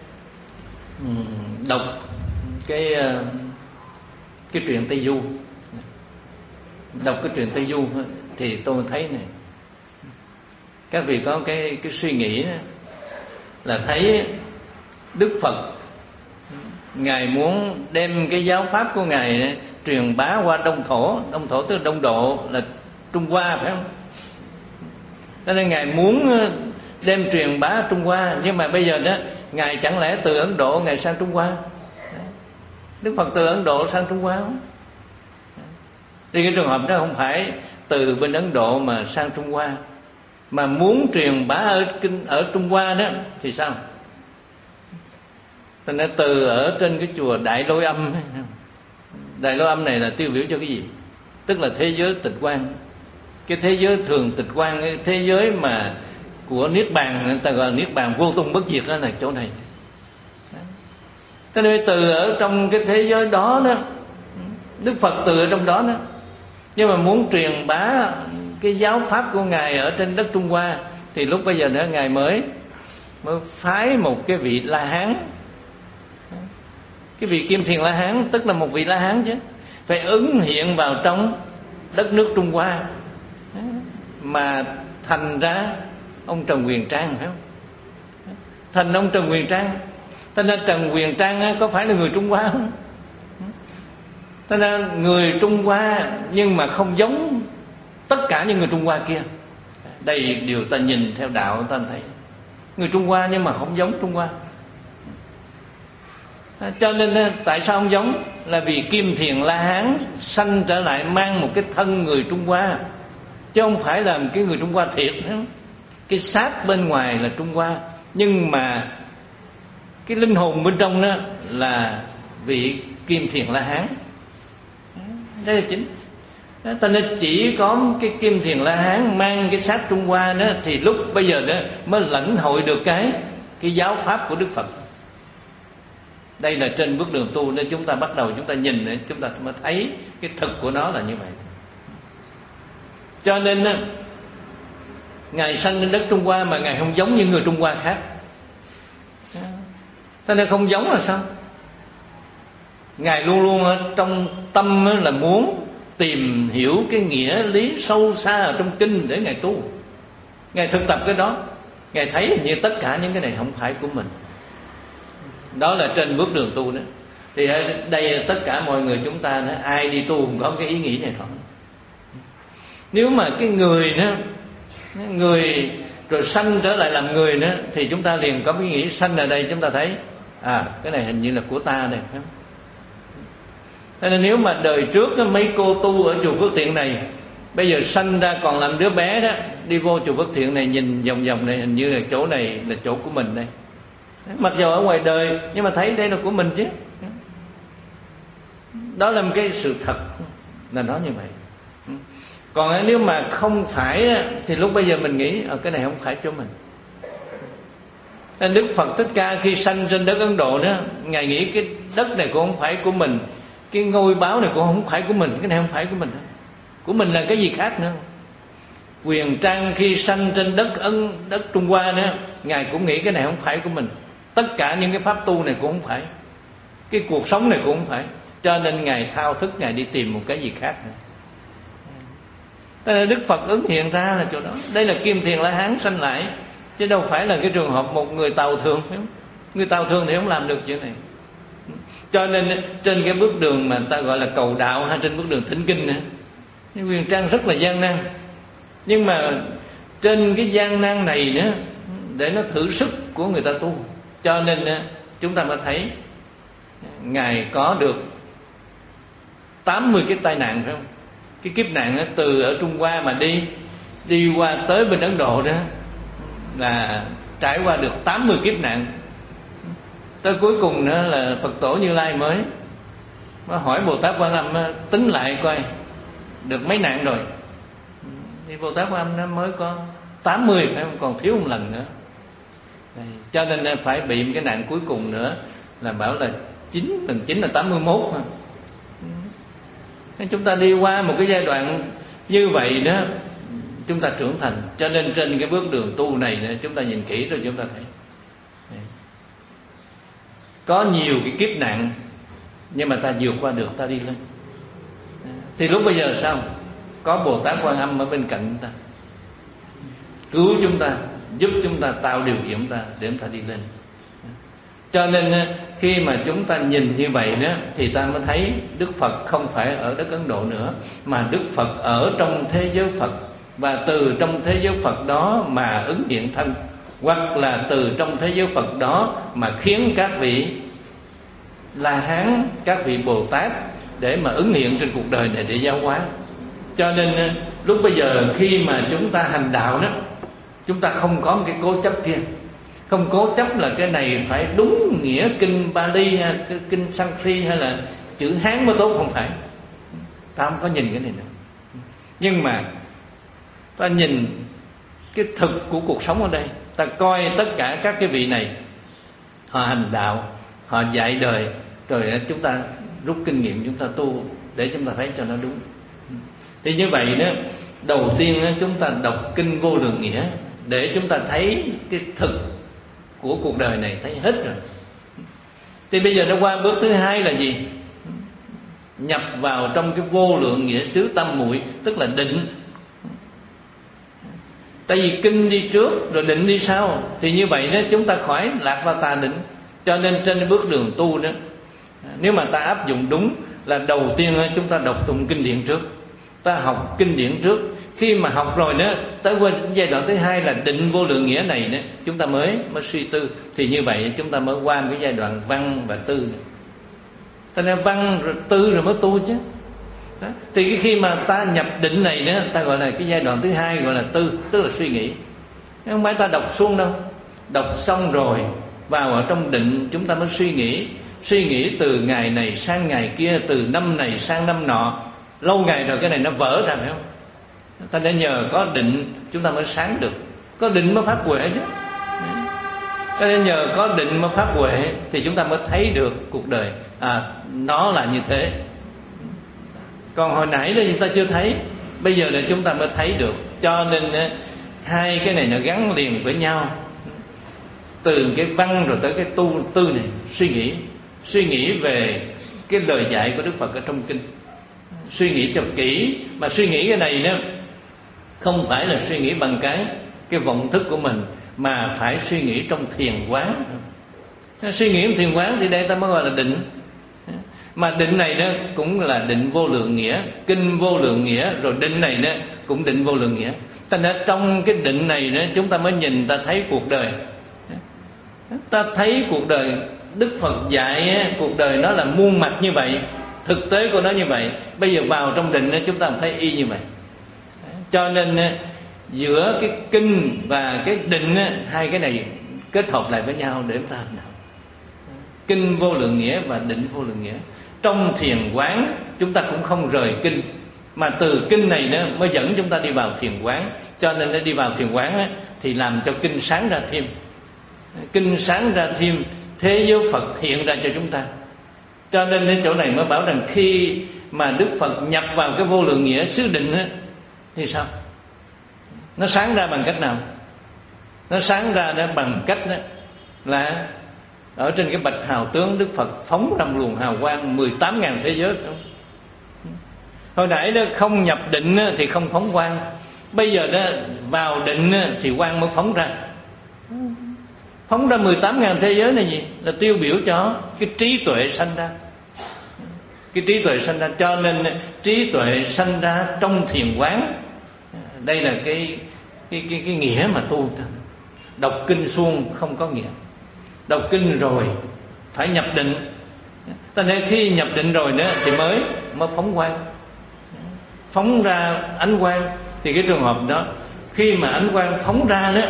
đọc cái cái truyện Tây Du, đọc cái truyện Tây Du thì tôi thấy này, các vị có cái cái suy nghĩ là thấy Đức Phật Ngài muốn đem cái giáo pháp của Ngài truyền bá qua Đông Thổ. Đông Thổ tức là Đông Độ, là Trung Hoa, phải không? Cho nên Ngài muốn đem truyền bá Trung Hoa. Nhưng mà bây giờ đó, Ngài chẳng lẽ từ Ấn Độ Ngài sang Trung Hoa? Đức Phật từ Ấn Độ sang Trung Hoa không? Thì cái trường hợp đó không phải từ bên Ấn Độ mà sang Trung Hoa, mà muốn truyền bá ở kinh ở Trung Hoa đó thì sao? Thành ra từ ở trên cái chùa Đại Lôi Âm. Đại Lôi Âm này là tiêu biểu cho cái gì? Tức là thế giới tịch quan. Cái thế giới thường tịch quan, cái thế giới mà của Niết Bàn, người ta gọi là Niết Bàn vô tung bất diệt, đó là chỗ này. Thế nên từ ở trong cái thế giới đó đó, Đức Phật từ ở trong đó đó, nhưng mà muốn truyền bá cái giáo pháp của Ngài ở trên đất Trung Hoa, thì lúc bây giờ nữa Ngài mới mới phái một cái vị La Hán Cái vị Kim Thiền La Hán tức là một vị La Hán chứ, phải ứng hiện vào trong đất nước Trung Hoa mà thành ra ông Trần Quyền Trang, phải không? Thành ông Trần Quyền Trang. Thành ra Trần Quyền Trang có phải là người Trung Hoa không? Thành ra người Trung Hoa nhưng mà không giống tất cả những người Trung Hoa kia. Đây điều ta nhìn theo đạo ta thấy người Trung Hoa nhưng mà không giống Trung Hoa. Cho nên tại sao không giống? Là vì Kim Thiền La Hán sanh trở lại mang một cái thân người Trung Hoa, chứ không phải là cái người Trung Hoa thiệt nữa. Cái xác bên ngoài là Trung Hoa, nhưng mà cái linh hồn bên trong đó là vị Kim Thiền La Hán. Đây là chính. Cho nên chỉ có cái Kim Thiền La Hán mang cái xác Trung Hoa đó, thì lúc bây giờ đó mới lãnh hội được cái cái giáo pháp của Đức Phật. Đây là trên bước đường tu nên chúng ta bắt đầu chúng ta nhìn, chúng ta mới thấy cái thực của nó là như vậy. Cho nên Ngài sanh trên đất Trung Hoa mà Ngài không giống như người Trung Hoa khác. Cho nên không giống là sao? Ngài luôn luôn ở trong tâm là muốn tìm hiểu cái nghĩa lý sâu xa ở trong kinh để Ngài tu. Ngài thực tập cái đó, Ngài thấy như tất cả những cái này không phải của mình. Đó là trên bước đường tu đó. Thì ở đây tất cả mọi người chúng ta, ai đi tu cũng có cái ý nghĩ này thôi. Nếu mà cái người đó, người rồi sanh trở lại làm người nữa, thì chúng ta liền có cái nghĩ sanh ở đây chúng ta thấy à cái này hình như là của ta đây. Thế nên nếu mà đời trước đó, mấy cô tu ở chùa Phước Thiện này bây giờ sanh ra còn làm đứa bé đó, đi vô chùa Phước Thiện này nhìn vòng vòng này, hình như là chỗ này là chỗ của mình đây. Mặc dù ở ngoài đời nhưng mà thấy đây là của mình chứ. Đó là một cái sự thật là nó như vậy. Còn nếu mà không phải thì lúc bây giờ mình nghĩ ở cái này không phải cho mình. Nên Đức Phật Thích Ca khi sanh trên đất Ấn Độ đó, Ngài nghĩ cái đất này cũng không phải của mình, cái ngôi báo này cũng không phải của mình, cái này không phải của mình. Của mình là cái gì khác nữa. Quyền Trang khi sanh trên đất Ấn đất Trung Hoa nữa, Ngài cũng nghĩ cái này không phải của mình. Tất cả những cái pháp tu này cũng không phải, cái cuộc sống này cũng không phải. Cho nên Ngài thao thức, Ngài đi tìm một cái gì khác nữa. Thế là Đức Phật ứng hiện ra là chỗ đó. Đây là Kim Thiền La Hán sanh lại, chứ đâu phải là cái trường hợp một người tàu thường. Người tàu thường thì không làm được chuyện này. Cho nên trên cái bước đường mà người ta gọi là cầu đạo, hay trên bước đường thỉnh kinh nữa, Quyền Trang rất là gian nan. Nhưng mà trên cái gian nan này nữa, để nó thử sức của người ta tu, cho nên chúng ta mới thấy Ngài có được tám mươi cái tai nạn, phải không? Cái kiếp nạn từ ở Trung Hoa mà đi Đi qua tới bên Ấn Độ đó, là trải qua được tám mươi kiếp nạn. Tới cuối cùng nữa là Phật Tổ Như Lai mới mới hỏi Bồ Tát Quan Âm tính lại coi được mấy nạn rồi. Thì Bồ Tát Quan Âm nó mới có tám mươi, phải không? Còn thiếu một lần nữa. Đây. Cho nên phải bị một cái nạn cuối cùng nữa, là bảo là chín lần chín là tám mươi mốt. Nên chúng ta đi qua một cái giai đoạn như vậy đó, chúng ta trưởng thành. Cho nên trên cái bước đường tu này nữa, chúng ta nhìn kỹ rồi chúng ta thấy có nhiều cái kiếp nạn, nhưng mà ta vượt qua được, ta đi lên. Thì lúc bây giờ sao? Có Bồ Tát Quan Âm ở bên cạnh chúng ta, cứu chúng ta, giúp chúng ta, tạo điều kiện chúng ta để chúng ta đi lên. Cho nên khi mà chúng ta nhìn như vậy đó, thì ta mới thấy Đức Phật không phải ở đất Ấn Độ nữa, mà Đức Phật ở trong thế giới Phật. Và từ trong thế giới Phật đó mà ứng hiện thân, hoặc là từ trong thế giới Phật đó mà khiến các vị La Hán, các vị Bồ Tát để mà ứng hiện trên cuộc đời này để giáo hóa. Cho nên lúc bây giờ khi mà chúng ta hành đạo đó, chúng ta không có một cái cố chấp kia. Không cố chấp là cái này phải đúng nghĩa kinh Bali hay kinh Sanskrit hay là chữ Hán mới tốt, không phải. Ta không có nhìn cái này nữa. Nhưng mà ta nhìn cái thực của cuộc sống ở đây. Ta coi tất cả các cái vị này, họ hành đạo, họ dạy đời, rồi chúng ta rút kinh nghiệm, chúng ta tu để chúng ta thấy cho nó đúng. Thì như vậy đó, đầu tiên chúng ta đọc kinh Vô Lượng Nghĩa để chúng ta thấy cái thực của cuộc đời này, thấy hết rồi. Thì bây giờ nó qua bước thứ hai là gì? Nhập vào trong cái vô lượng nghĩa xứ tâm muội, tức là định. Tại vì kinh đi trước rồi định đi sau, thì như vậy đó chúng ta khỏi lạc vào tà định. Cho nên trên bước đường tu đó, nếu mà ta áp dụng đúng là đầu tiên chúng ta đọc tụng kinh điển trước, ta học kinh điển trước. Khi mà học rồi đó, tới qua giai đoạn thứ hai là định vô lượng nghĩa này đó, chúng ta mới mới suy tư. Thì như vậy chúng ta mới qua cái giai đoạn văn và tư. Ta nên văn rồi tư rồi mới tu chứ. Đó. Thì cái khi mà ta nhập định này đó, ta gọi là cái giai đoạn thứ hai, gọi là tư, tức là suy nghĩ. Không phải ta đọc suông đâu. Đọc xong rồi vào ở trong định, chúng ta mới suy nghĩ. Suy nghĩ từ ngày này sang ngày kia, từ năm này sang năm nọ. Lâu ngày rồi cái này nó vỡ ra, phải không? Ta đã nhờ có định chúng ta mới sáng được. Có định mới phát huệ chứ. Ta đã nhờ có định mới phát huệ thì chúng ta mới thấy được cuộc đời à, nó là như thế. Còn hồi nãy là chúng ta chưa thấy, bây giờ là chúng ta mới thấy được. Cho nên hai cái này nó gắn liền với nhau. Từ cái văn rồi tới cái tu tư này, suy nghĩ. Suy nghĩ về cái lời dạy của Đức Phật ở trong kinh. Suy nghĩ cho kỹ. Mà suy nghĩ cái này đó không phải là suy nghĩ bằng cái cái vọng thức của mình, mà phải suy nghĩ trong thiền quán. Suy nghĩ trong thiền quán thì đây ta mới gọi là định. Mà định này đó cũng là định vô lượng nghĩa, kinh vô lượng nghĩa, rồi định này đó cũng định vô lượng nghĩa. Thành ra trong cái định này đó chúng ta mới nhìn, ta thấy cuộc đời. Ta thấy cuộc đời Đức Phật dạy cuộc đời nó là muôn mặt như vậy, thực tế của nó như vậy. Bây giờ vào trong định đó, chúng ta thấy y như vậy. Cho nên giữa cái kinh và cái định, hai cái này kết hợp lại với nhau để chúng ta hành động. Kinh vô lượng nghĩa và định vô lượng nghĩa. Trong thiền quán chúng ta cũng không rời kinh, mà từ kinh này nó mới dẫn chúng ta đi vào thiền quán. Cho nên để đi vào thiền quán á, thì làm cho kinh sáng ra thêm. Kinh sáng ra thêm, thế giới Phật hiện ra cho chúng ta. Cho nên đến chỗ này mới bảo rằng khi mà Đức Phật nhập vào cái vô lượng nghĩa xứ định á, thì sao? Nó sáng ra bằng cách nào? Nó sáng ra đó bằng cách đó là ở trên cái bạch hào tướng Đức Phật phóng ra luồng hào quang mười tám ngàn thế giới. Hồi nãy đó không nhập định thì không phóng quang, bây giờ đó vào định thì quang mới phóng ra. Phóng ra mười tám ngàn thế giới này gì? Là tiêu biểu cho cái trí tuệ sanh ra. Cái trí tuệ sanh ra. Cho nên trí tuệ sanh ra trong thiền quán. Đây là cái cái cái, cái nghĩa mà tu. Đọc kinh suông không có nghĩa. Đọc kinh rồi phải nhập định. Cho nên khi nhập định rồi nữa thì mới mới phóng quang, phóng ra ánh quang. Thì cái trường hợp đó, khi mà ánh quang phóng ra đó,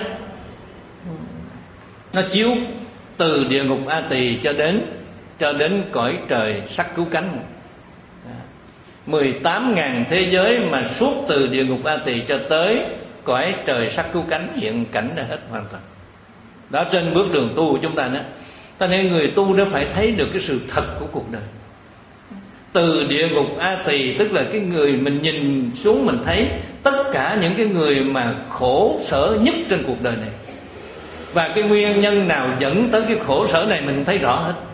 nó chiếu từ địa ngục A Tỳ cho đến cho đến cõi trời sắc cứu cánh. Mười tám ngàn thế giới mà suốt từ địa ngục A Tỳ cho tới cõi trời sắc cứu cánh hiện cảnh ra hết hoàn toàn. Đó, trên bước đường tu của chúng ta đó. Ta nên người tu đó phải thấy được cái sự thật của cuộc đời. Từ địa ngục A Tỳ, tức là cái người mình nhìn xuống mình thấy tất cả những cái người mà khổ sở nhất trên cuộc đời này. Và cái nguyên nhân nào dẫn tới cái khổ sở này mình thấy rõ hết.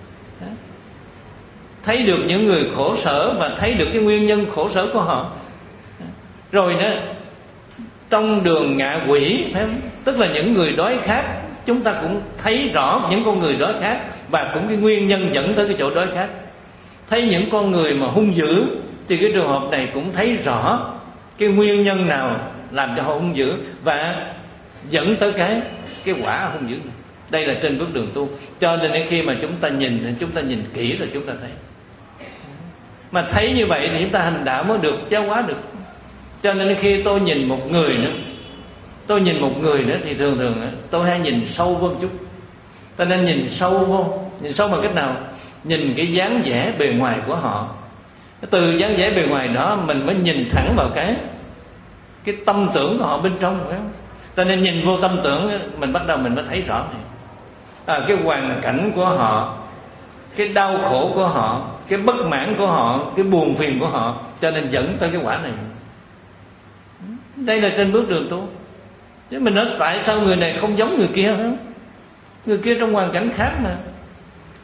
Thấy được những người khổ sở và thấy được cái nguyên nhân khổ sở của họ. Rồi đó, trong đường ngạ quỷ, phải không? Tức là những người đói khát, chúng ta cũng thấy rõ những con người đói khát và cũng cái nguyên nhân dẫn tới cái chỗ đói khát. Thấy những con người mà hung dữ thì cái trường hợp này cũng thấy rõ cái nguyên nhân nào làm cho họ hung dữ và dẫn tới cái cái quả hung dữ này. Đây là trên bước đường tu. Cho nên khi mà chúng ta nhìn, chúng ta nhìn kỹ rồi chúng ta thấy. Mà thấy như vậy thì chúng ta hành đạo mới được giáo hóa được. Cho nên khi tôi nhìn một người nữa, tôi nhìn một người nữa thì thường thường tôi hay nhìn sâu vô một chút. Ta nên nhìn sâu vô. Nhìn sâu bằng cách nào? Nhìn cái dáng vẻ bề ngoài của họ. Từ dáng vẻ bề ngoài đó mình mới nhìn thẳng vào cái cái tâm tưởng của họ bên trong, phải không? Ta nên nhìn vô tâm tưởng, mình bắt đầu mình mới thấy rõ này. À, cái hoàn cảnh của họ, cái đau khổ của họ, cái bất mãn của họ, cái buồn phiền của họ, cho nên dẫn tới cái quả này. Đây là trên bước đường tu. Chứ mình nói tại sao người này không giống người kia hả? Người kia trong hoàn cảnh khác mà.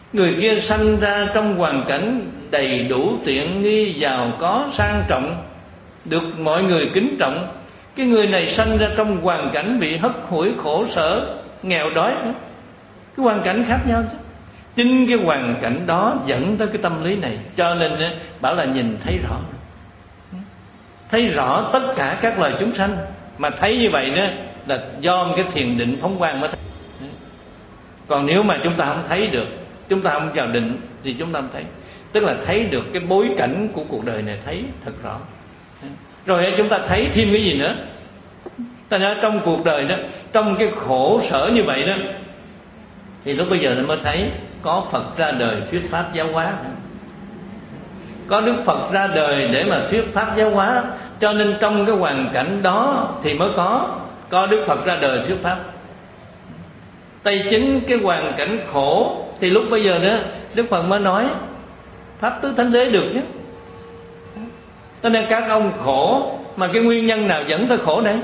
Người kia sanh ra trong hoàn cảnh đầy đủ tiện nghi, giàu có, sang trọng, được mọi người kính trọng. Cái người này sanh ra trong hoàn cảnh bị hất hủi, khổ sở, nghèo đói. Cái hoàn cảnh khác nhau chứ. Chính cái hoàn cảnh đó dẫn tới cái tâm lý này. Cho nên bảo là nhìn thấy rõ, thấy rõ tất cả các loài chúng sanh. Mà thấy như vậy đó là do cái thiền định phóng quang mới thấy. Còn nếu mà chúng ta không thấy được, chúng ta không vào định, thì chúng ta không thấy. Tức là thấy được cái bối cảnh của cuộc đời này, thấy thật rõ. Rồi chúng ta thấy thêm cái gì nữa? Ta nói trong cuộc đời đó, trong cái khổ sở như vậy đó, thì lúc bây giờ nó mới thấy có Phật ra đời thuyết pháp giáo hóa. Có Đức Phật ra đời để mà thuyết pháp giáo hóa. Cho nên trong cái hoàn cảnh đó thì mới có Có Đức Phật ra đời thuyết pháp. Tại chính cái hoàn cảnh khổ thì lúc bây giờ đó Đức Phật mới nói Pháp tứ thánh đế được chứ. Cho nên các ông khổ, mà cái nguyên nhân nào dẫn tới khổ đấy?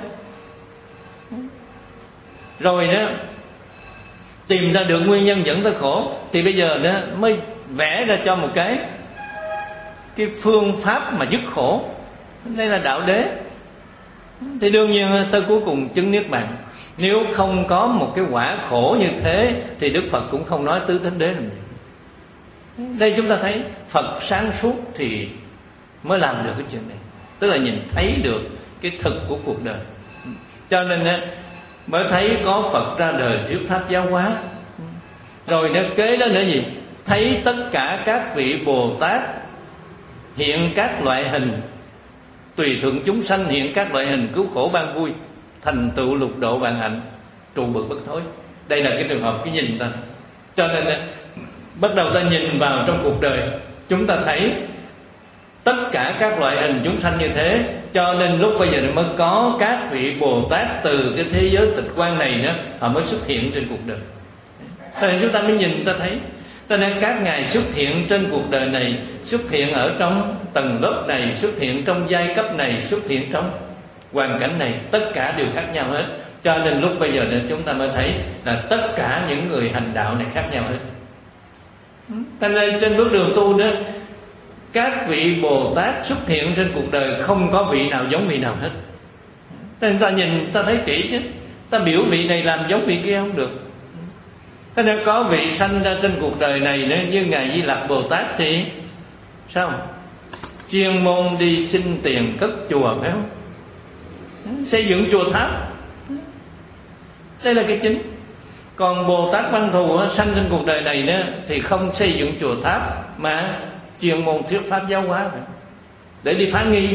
Rồi đó tìm ra được nguyên nhân dẫn tới khổ, thì bây giờ đó mới vẽ ra cho một cái Cái phương pháp mà dứt khổ. Đây là đạo đế. Thì đương nhiên tới cuối cùng chứng niết bàn. Nếu không có một cái quả khổ như thế thì Đức Phật cũng không nói tứ thánh đế làm gì. Đây chúng ta thấy Phật sáng suốt thì mới làm được cái chuyện này. Tức là nhìn thấy được cái thực của cuộc đời. Cho nên mới thấy có Phật ra đời thuyết pháp giáo hóa. Rồi nó kế đó nữa gì? Thấy tất cả các vị Bồ Tát hiện các loại hình, tùy thuận chúng sanh hiện các loại hình cứu khổ ban vui, thành tựu lục độ vạn hạnh, trụ bực bất thối. Đây là cái trường hợp cái nhìn ta. Cho nên bắt đầu ta nhìn vào trong cuộc đời, chúng ta thấy tất cả các loại hình chúng sanh như thế. Cho nên lúc bây giờ mới có các vị Bồ Tát từ cái thế giới tịch quan này đó, họ mới xuất hiện trên cuộc đời. Cho nên chúng ta mới nhìn ta thấy. Cho nên các ngài xuất hiện trên cuộc đời này, xuất hiện ở trong tầng lớp này, xuất hiện trong giai cấp này, xuất hiện trong hoàn cảnh này, tất cả đều khác nhau hết. Cho nên lúc bây giờ này chúng ta mới thấy là tất cả những người hành đạo này khác nhau hết. Cho nên trên bước đường tu đó, các vị Bồ Tát xuất hiện trên cuộc đời không có vị nào giống vị nào hết. Nên ta nhìn ta thấy kỹ chứ, ta biểu vị này làm giống vị kia không được. Thế nên có vị sanh ra trên cuộc đời này nữa, như ngài Di Lặc Bồ Tát thì sao? Chuyên môn đi xin tiền cất chùa, phải không? Xây dựng chùa tháp. Đây là cái chính. Còn Bồ Tát Văn Thù sanh trên cuộc đời này nữa thì không xây dựng chùa tháp, mà chuyên môn thuyết pháp giáo hóa để đi phá nghi.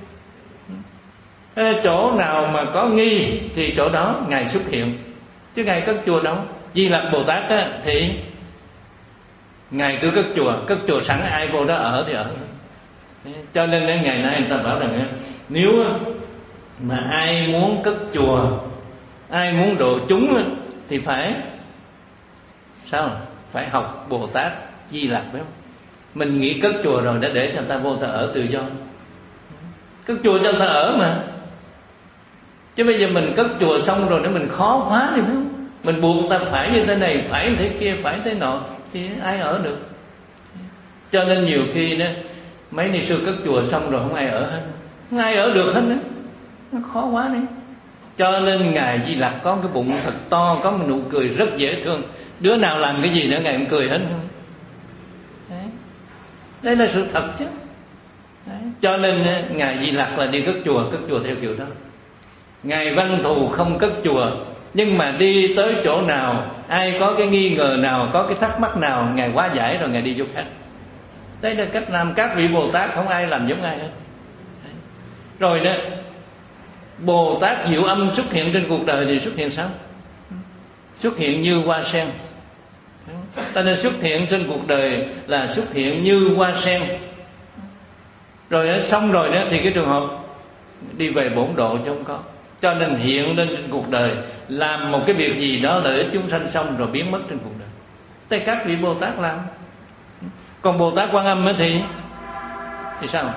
Chỗ nào mà có nghi thì chỗ đó ngài xuất hiện, chứ ngài cất chùa đâu. Di Lặc Bồ Tát á, thì ngài cứ cất chùa, cất chùa sẵn ai vô đó ở thì ở. Cho nên đến ngày nay người ta bảo rằng nếu mà ai muốn cất chùa, ai muốn độ chúng thì phải sao? Phải học Bồ Tát Di Lặc, phải không? Mình nghĩ cất chùa rồi đã để cho người ta vô ta ở tự do. Cất chùa cho người ta ở mà. Chứ bây giờ mình cất chùa xong rồi để mình khó quá thì phải không? Mình buộc người ta phải như thế này, phải như thế kia, phải thế nọ, thì ai ở được. Cho nên nhiều khi đó, mấy ni sư cất chùa xong rồi không ai ở hết, không ai ở được hết đó. Nó khó quá đấy. Cho nên ngài Di Lặc có cái bụng thật to, có một nụ cười rất dễ thương. Đứa nào làm cái gì nữa ngài cũng cười hết. Đấy, đây là sự thật chứ. Đấy. Cho nên ngài Di Lặc là đi cất chùa, cất chùa theo kiểu đó. Ngài Văn Thù không cất chùa, nhưng mà đi tới chỗ nào, ai có cái nghi ngờ nào, có cái thắc mắc nào, ngài hóa giải rồi ngài đi giúp hết. Đây là cách làm các vị Bồ Tát, không ai làm giống ai hết. Đấy. Rồi đó, Bồ Tát Diệu Âm xuất hiện trên cuộc đời thì xuất hiện sao? Xuất hiện như hoa sen. Ta nên xuất hiện trên cuộc đời là xuất hiện như hoa sen. Rồi đó, xong rồi đó thì cái trường hợp đi về bổn độ chứ không có. Cho nên hiện lên trên cuộc đời, làm một cái việc gì đó lợi ích chúng sanh xong rồi biến mất trên cuộc đời. Thế các vị Bồ Tát làm. Còn Bồ Tát Quan Âm thì thì sao?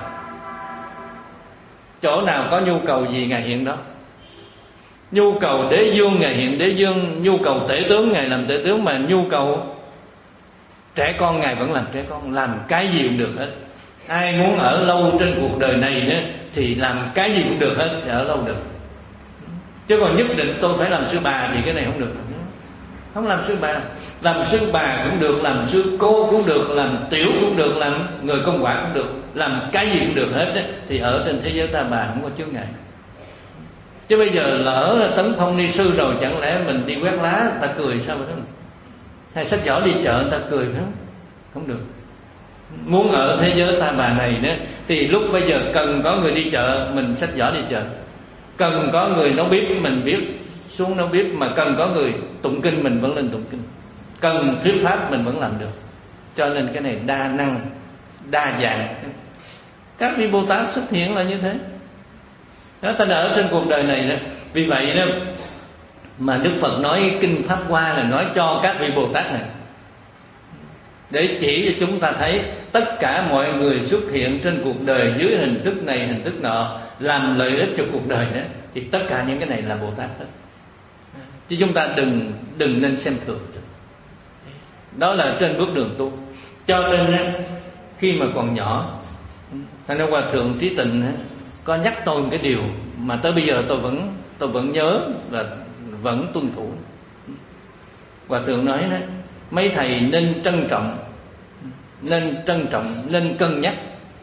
Chỗ nào có nhu cầu gì ngài hiện đó. Nhu cầu đế dương ngài hiện đế dương, nhu cầu tể tướng ngài làm tể tướng, mà nhu cầu Trẻ con Ngài vẫn làm trẻ con, làm cái gì cũng được hết. Ai muốn ở lâu trên cuộc đời này nữa thì làm cái gì cũng được hết, thì ở lâu được. Chứ còn nhất định tôi phải làm sư bà thì cái này không được. Không làm sư bà. Làm sư bà cũng được, làm sư cô cũng được, làm tiểu cũng được, làm người công quả cũng được, làm cái gì cũng được hết ấy, thì ở trên thế giới ta bà không có chướng ngại. Chứ bây giờ lỡ là tấn phong ni sư rồi, chẳng lẽ mình đi quét lá người ta cười sao vậy đó? Hay sách vở đi chợ người ta cười phải không? Không được. Muốn ở thế giới ta bà này nữa thì lúc bây giờ cần có người đi chợ, mình sách vở đi chợ. Cần có người nấu bếp, mình biết xuống nấu bếp. Mà cần có người tụng kinh, mình vẫn lên tụng kinh. Cần thuyết pháp, mình vẫn làm được. Cho nên cái này đa năng, đa dạng. Các vị Bồ Tát xuất hiện là như thế. Đó, ta đã ở trên cuộc đời này đó. Vì vậy đó mà Đức Phật nói kinh Pháp Hoa là nói cho các vị Bồ Tát này, để chỉ cho chúng ta thấy tất cả mọi người xuất hiện trên cuộc đời dưới hình thức này hình thức nọ, làm lợi ích cho cuộc đời đó, thì tất cả những cái này là Bồ Tát hết. Chứ chúng ta đừng đừng nên xem thường. Đó là trên bước đường tu. Cho nên khi mà còn nhỏ, Thành ra Hòa Thượng Trí Tịnh có nhắc tôi một cái điều mà tới bây giờ tôi vẫn tôi vẫn nhớ và vẫn tuân thủ. Hòa Thượng nói đó, mấy thầy nên trân trọng, nên trân trọng, nên cân nhắc,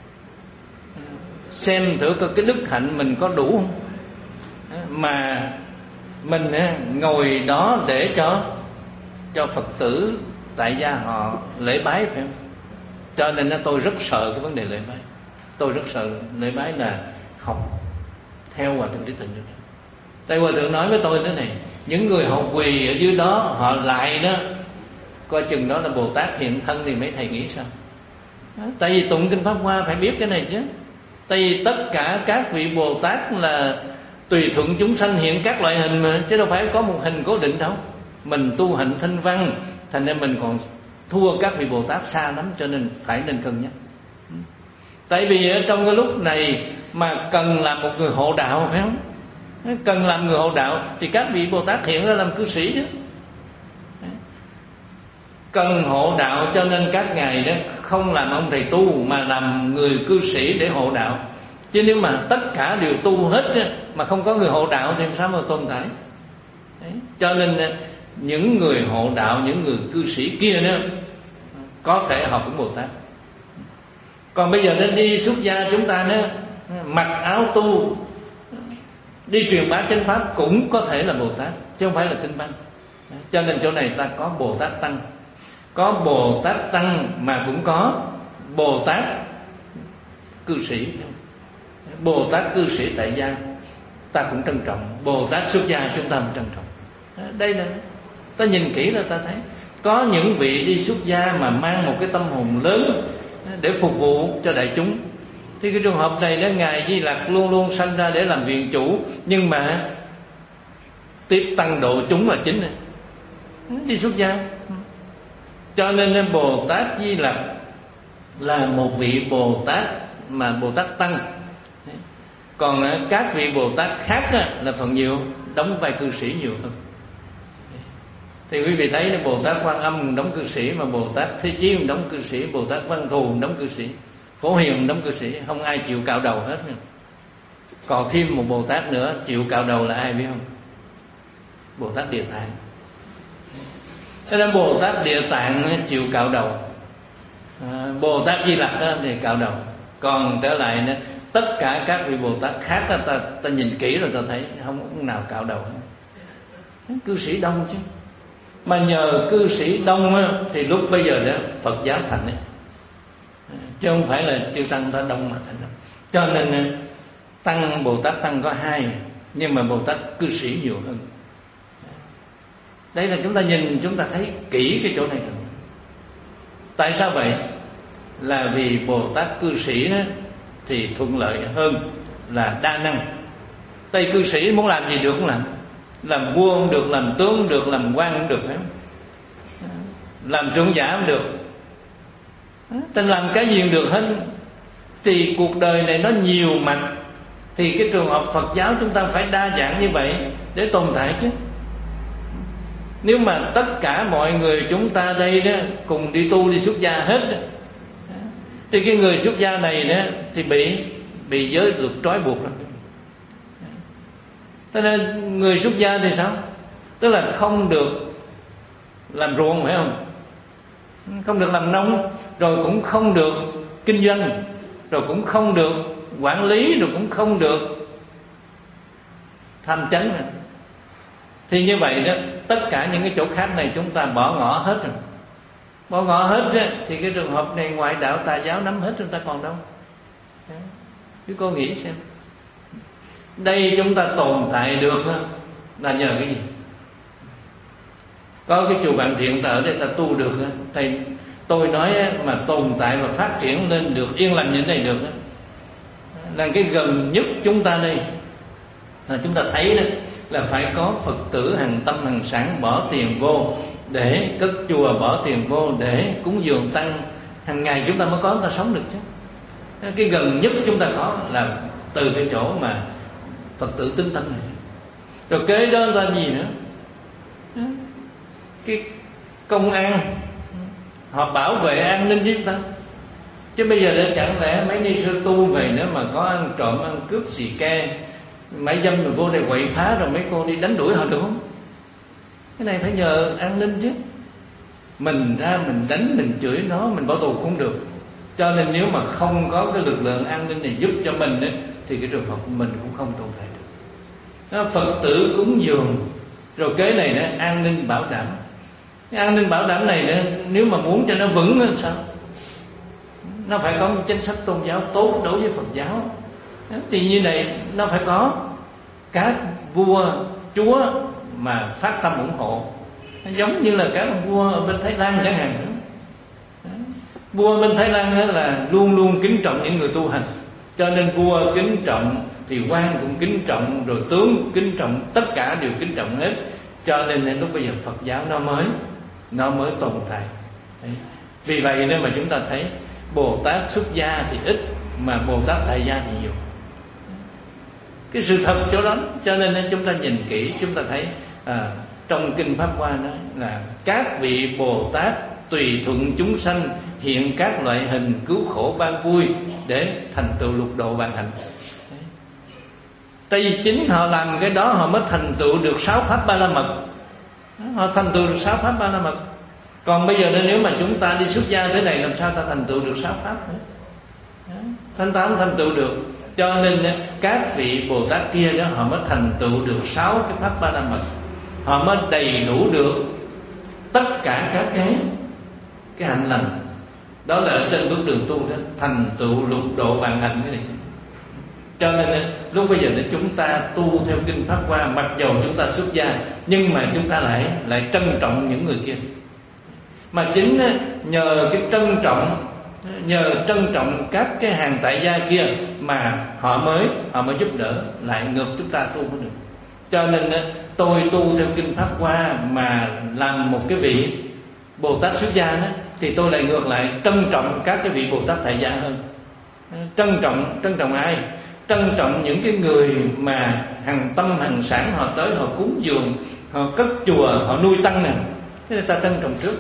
xem thử coi cái đức hạnh mình có đủ không, mà mình ngồi đó để cho cho Phật tử tại gia họ lễ bái, phải không? Cho nên tôi rất sợ cái vấn đề lễ bái. Tôi rất sợ lễ bái là học theo Hòa Thượng Trí Tịnh. Tại Hòa Thượng nói với tôi thế này, những người họ quỳ ở dưới đó, họ lại đó, coi chừng đó là Bồ Tát hiện thân thì mấy thầy nghĩ sao? Tại vì tụng kinh Pháp Hoa phải biết cái này chứ. Tại vì tất cả các vị Bồ Tát là tùy thuận chúng sanh hiện các loại hình mà, chứ đâu phải có một hình cố định đâu. Mình tu hạnh thanh văn, thành ra mình còn thua các vị Bồ Tát xa lắm, cho nên phải nên cân nhắc. Tại vì ở trong cái lúc này mà cần làm một người hộ đạo, phải không? Cần làm người hộ đạo thì các vị Bồ Tát hiện ra làm cư sĩ chứ. Cần hộ đạo cho nên các ngài đó không làm ông thầy tu mà làm người cư sĩ để hộ đạo. Chứ nếu mà tất cả đều tu hết mà không có người hộ đạo thì sao mà tồn tại? Đấy. Cho nên những người hộ đạo, những người cư sĩ kia đó có thể học với Bồ Tát. Còn bây giờ nên đi xuất gia chúng ta nữa, mặc áo tu, đi truyền bá chánh pháp cũng có thể là Bồ Tát, chứ không phải là kinh văn. Cho nên chỗ này ta có Bồ Tát Tăng, có Bồ Tát Tăng mà cũng có Bồ Tát cư sĩ. Bồ Tát cư sĩ tại gia ta cũng trân trọng, Bồ Tát xuất gia chúng ta cũng trân trọng. Đây là ta nhìn kỹ là ta thấy có những vị đi xuất gia mà mang một cái tâm hồn lớn để phục vụ cho đại chúng. Thì cái trường hợp này đó, Ngài Di Lặc luôn luôn sanh ra để làm viện chủ, nhưng mà tiếp tăng độ chúng là chính này, đi xuất gia. Cho nên Bồ Tát Di Lặc là một vị Bồ Tát mà Bồ Tát Tăng. Còn các vị Bồ Tát khác là phần nhiều đóng vai cư sĩ nhiều hơn. Thì quý vị thấy là Bồ Tát Quan Âm đóng cư sĩ, mà Bồ Tát Thế Chí đóng cư sĩ, Bồ Tát Văn Thù đóng cư sĩ, Phổ Hiền đóng cư sĩ, không ai chịu cạo đầu hết. Còn thêm một Bồ Tát nữa chịu cạo đầu là ai biết không? Bồ Tát Địa Tạng. Thế nên Bồ Tát Địa Tạng chịu cạo đầu, à, Bồ Tát Di Lặc thì cạo đầu. Còn trở lại nữa, tất cả các vị Bồ Tát khác đó, ta, ta nhìn kỹ rồi ta thấy không có nào cạo đầu. Cư sĩ đông chứ. Mà nhờ cư sĩ đông á, thì lúc bây giờ đó Phật giáo thành ấy. Chứ không phải là chư tăng ta đông mà thành. Cho nên tăng Bồ Tát Tăng có hai, nhưng mà Bồ Tát cư sĩ nhiều hơn. Đây là chúng ta nhìn, chúng ta thấy kỹ cái chỗ này. Tại sao vậy? Là vì Bồ Tát cư sĩ đó thì thuận lợi hơn là đa năng. Tại cư sĩ muốn làm gì được cũng làm, làm vua cũng được, làm tướng cũng được, làm quan cũng được, phải không? Làm trưởng giả cũng được, tên làm cái gì cũng được hết. Thì cuộc đời này nó nhiều mặt, thì cái trường hợp Phật giáo chúng ta phải đa dạng như vậy để tồn tại chứ. Nếu mà tất cả mọi người chúng ta đây đó cùng đi tu đi xuất gia hết đó, thì cái người xuất gia này đó thì bị bị giới luật trói buộc lắm. Thế nên người xuất gia thì sao? Tức là không được làm ruộng, phải không? Không được làm nông, rồi cũng không được kinh doanh, rồi cũng không được quản lý, rồi cũng không được tham chánh. Thì như vậy đó, tất cả những cái chỗ khác này chúng ta bỏ ngỏ hết rồi. Bỏ ngỏ hết đó, thì cái trường hợp này ngoại đạo tà giáo nắm hết, chúng ta còn đâu? Chứ cô nghĩ xem, đây chúng ta tồn tại được là nhờ cái gì? Có cái chùa Bạn Thiện ta ở đây ta tu được. Thầy tôi nói mà tồn tại và phát triển lên được yên lành như thế này được là cái gần nhất chúng ta đây. À, chúng ta thấy đó là phải có Phật tử hàng tâm hàng sản bỏ tiền vô để cất chùa, bỏ tiền vô để cúng dường tăng, hàng ngày chúng ta mới có, chúng ta sống được chứ. Cái gần nhất chúng ta có là từ cái chỗ mà Phật tử tinh tấn này. Rồi kế đó là gì nữa? Cái công an họ bảo vệ an ninh với chúng ta. Chứ bây giờ chẳng lẽ mấy ni sư tu về nữa mà có ăn trộm, ăn cướp, xì ke, mãi dâm rồi vô đây quậy phá, rồi mấy cô đi đánh đuổi họ được không? Cái này phải nhờ an ninh chứ. Mình ra mình đánh, mình chửi nó, mình bảo tù cũng được. Cho nên nếu mà không có cái lực lượng an ninh này giúp cho mình ấy, thì cái trường hợp của mình cũng không tồn tại được. Đó, Phật tử cúng dường, rồi cái này đó an ninh bảo đảm. Cái an ninh bảo đảm này đó, nếu mà muốn cho nó vững thì sao? Nó phải có một chính sách tôn giáo tốt đối với Phật giáo. Đó, thì như này nó phải có các vua chúa mà phát tâm ủng hộ. Nó giống như là các ông vua ở bên Thái Lan chẳng hạn. Đó. Vua bên Thái Lan là luôn luôn kính trọng những người tu hành, cho nên vua kính trọng thì quan cũng kính trọng, rồi tướng kính trọng, tất cả đều kính trọng hết. Cho nên lúc bây giờ Phật giáo nó mới nó mới tồn tại. Đấy. Vì vậy nên mà chúng ta thấy Bồ Tát xuất gia thì ít, mà Bồ Tát tại gia thì nhiều. Cái sự thật chỗ đó. Cho nên chúng ta nhìn kỹ, chúng ta thấy à, trong Kinh Pháp Hoa nói là các vị Bồ Tát tùy thuận chúng sanh, hiện các loại hình cứu khổ ban vui để thành tựu lục độ vạn hạnh. Tại vì chính họ làm cái đó họ mới thành tựu được sáu pháp ba la mật. Họ thành tựu được sáu pháp ba la mật. Còn bây giờ nếu mà chúng ta đi xuất gia thế này, làm sao ta thành tựu được sáu pháp nữa? Thanh ta không thành tựu được. Cho nên các vị Bồ Tát kia đó họ mới thành tựu được sáu cái pháp ba la mật. Họ mới đầy đủ được tất cả các cái cái hạnh lành. Đó là ở trên bước đường tu đó, thành tựu lục độ vạn hạnh cái này. Cho nên lúc bây giờ để chúng ta tu theo Kinh Pháp Hoa, mặc dầu chúng ta xuất gia, nhưng mà chúng ta lại lại trân trọng những người kia. Mà chính nhờ cái trân trọng, nhờ trân trọng các cái hàng tại gia kia mà họ mới họ mới giúp đỡ lại ngược chúng ta tu mới được. Cho nên tôi tu theo Kinh Pháp Hoa mà làm một cái vị Bồ Tát xuất gia đó, thì tôi lại ngược lại trân trọng các cái vị Bồ Tát tại gia hơn. Trân trọng trân trọng ai? Trân trọng những cái người mà hàng tâm hàng sản họ tới, họ cúng dường, họ cất chùa, họ nuôi tăng nè. Thế nên ta trân trọng trước.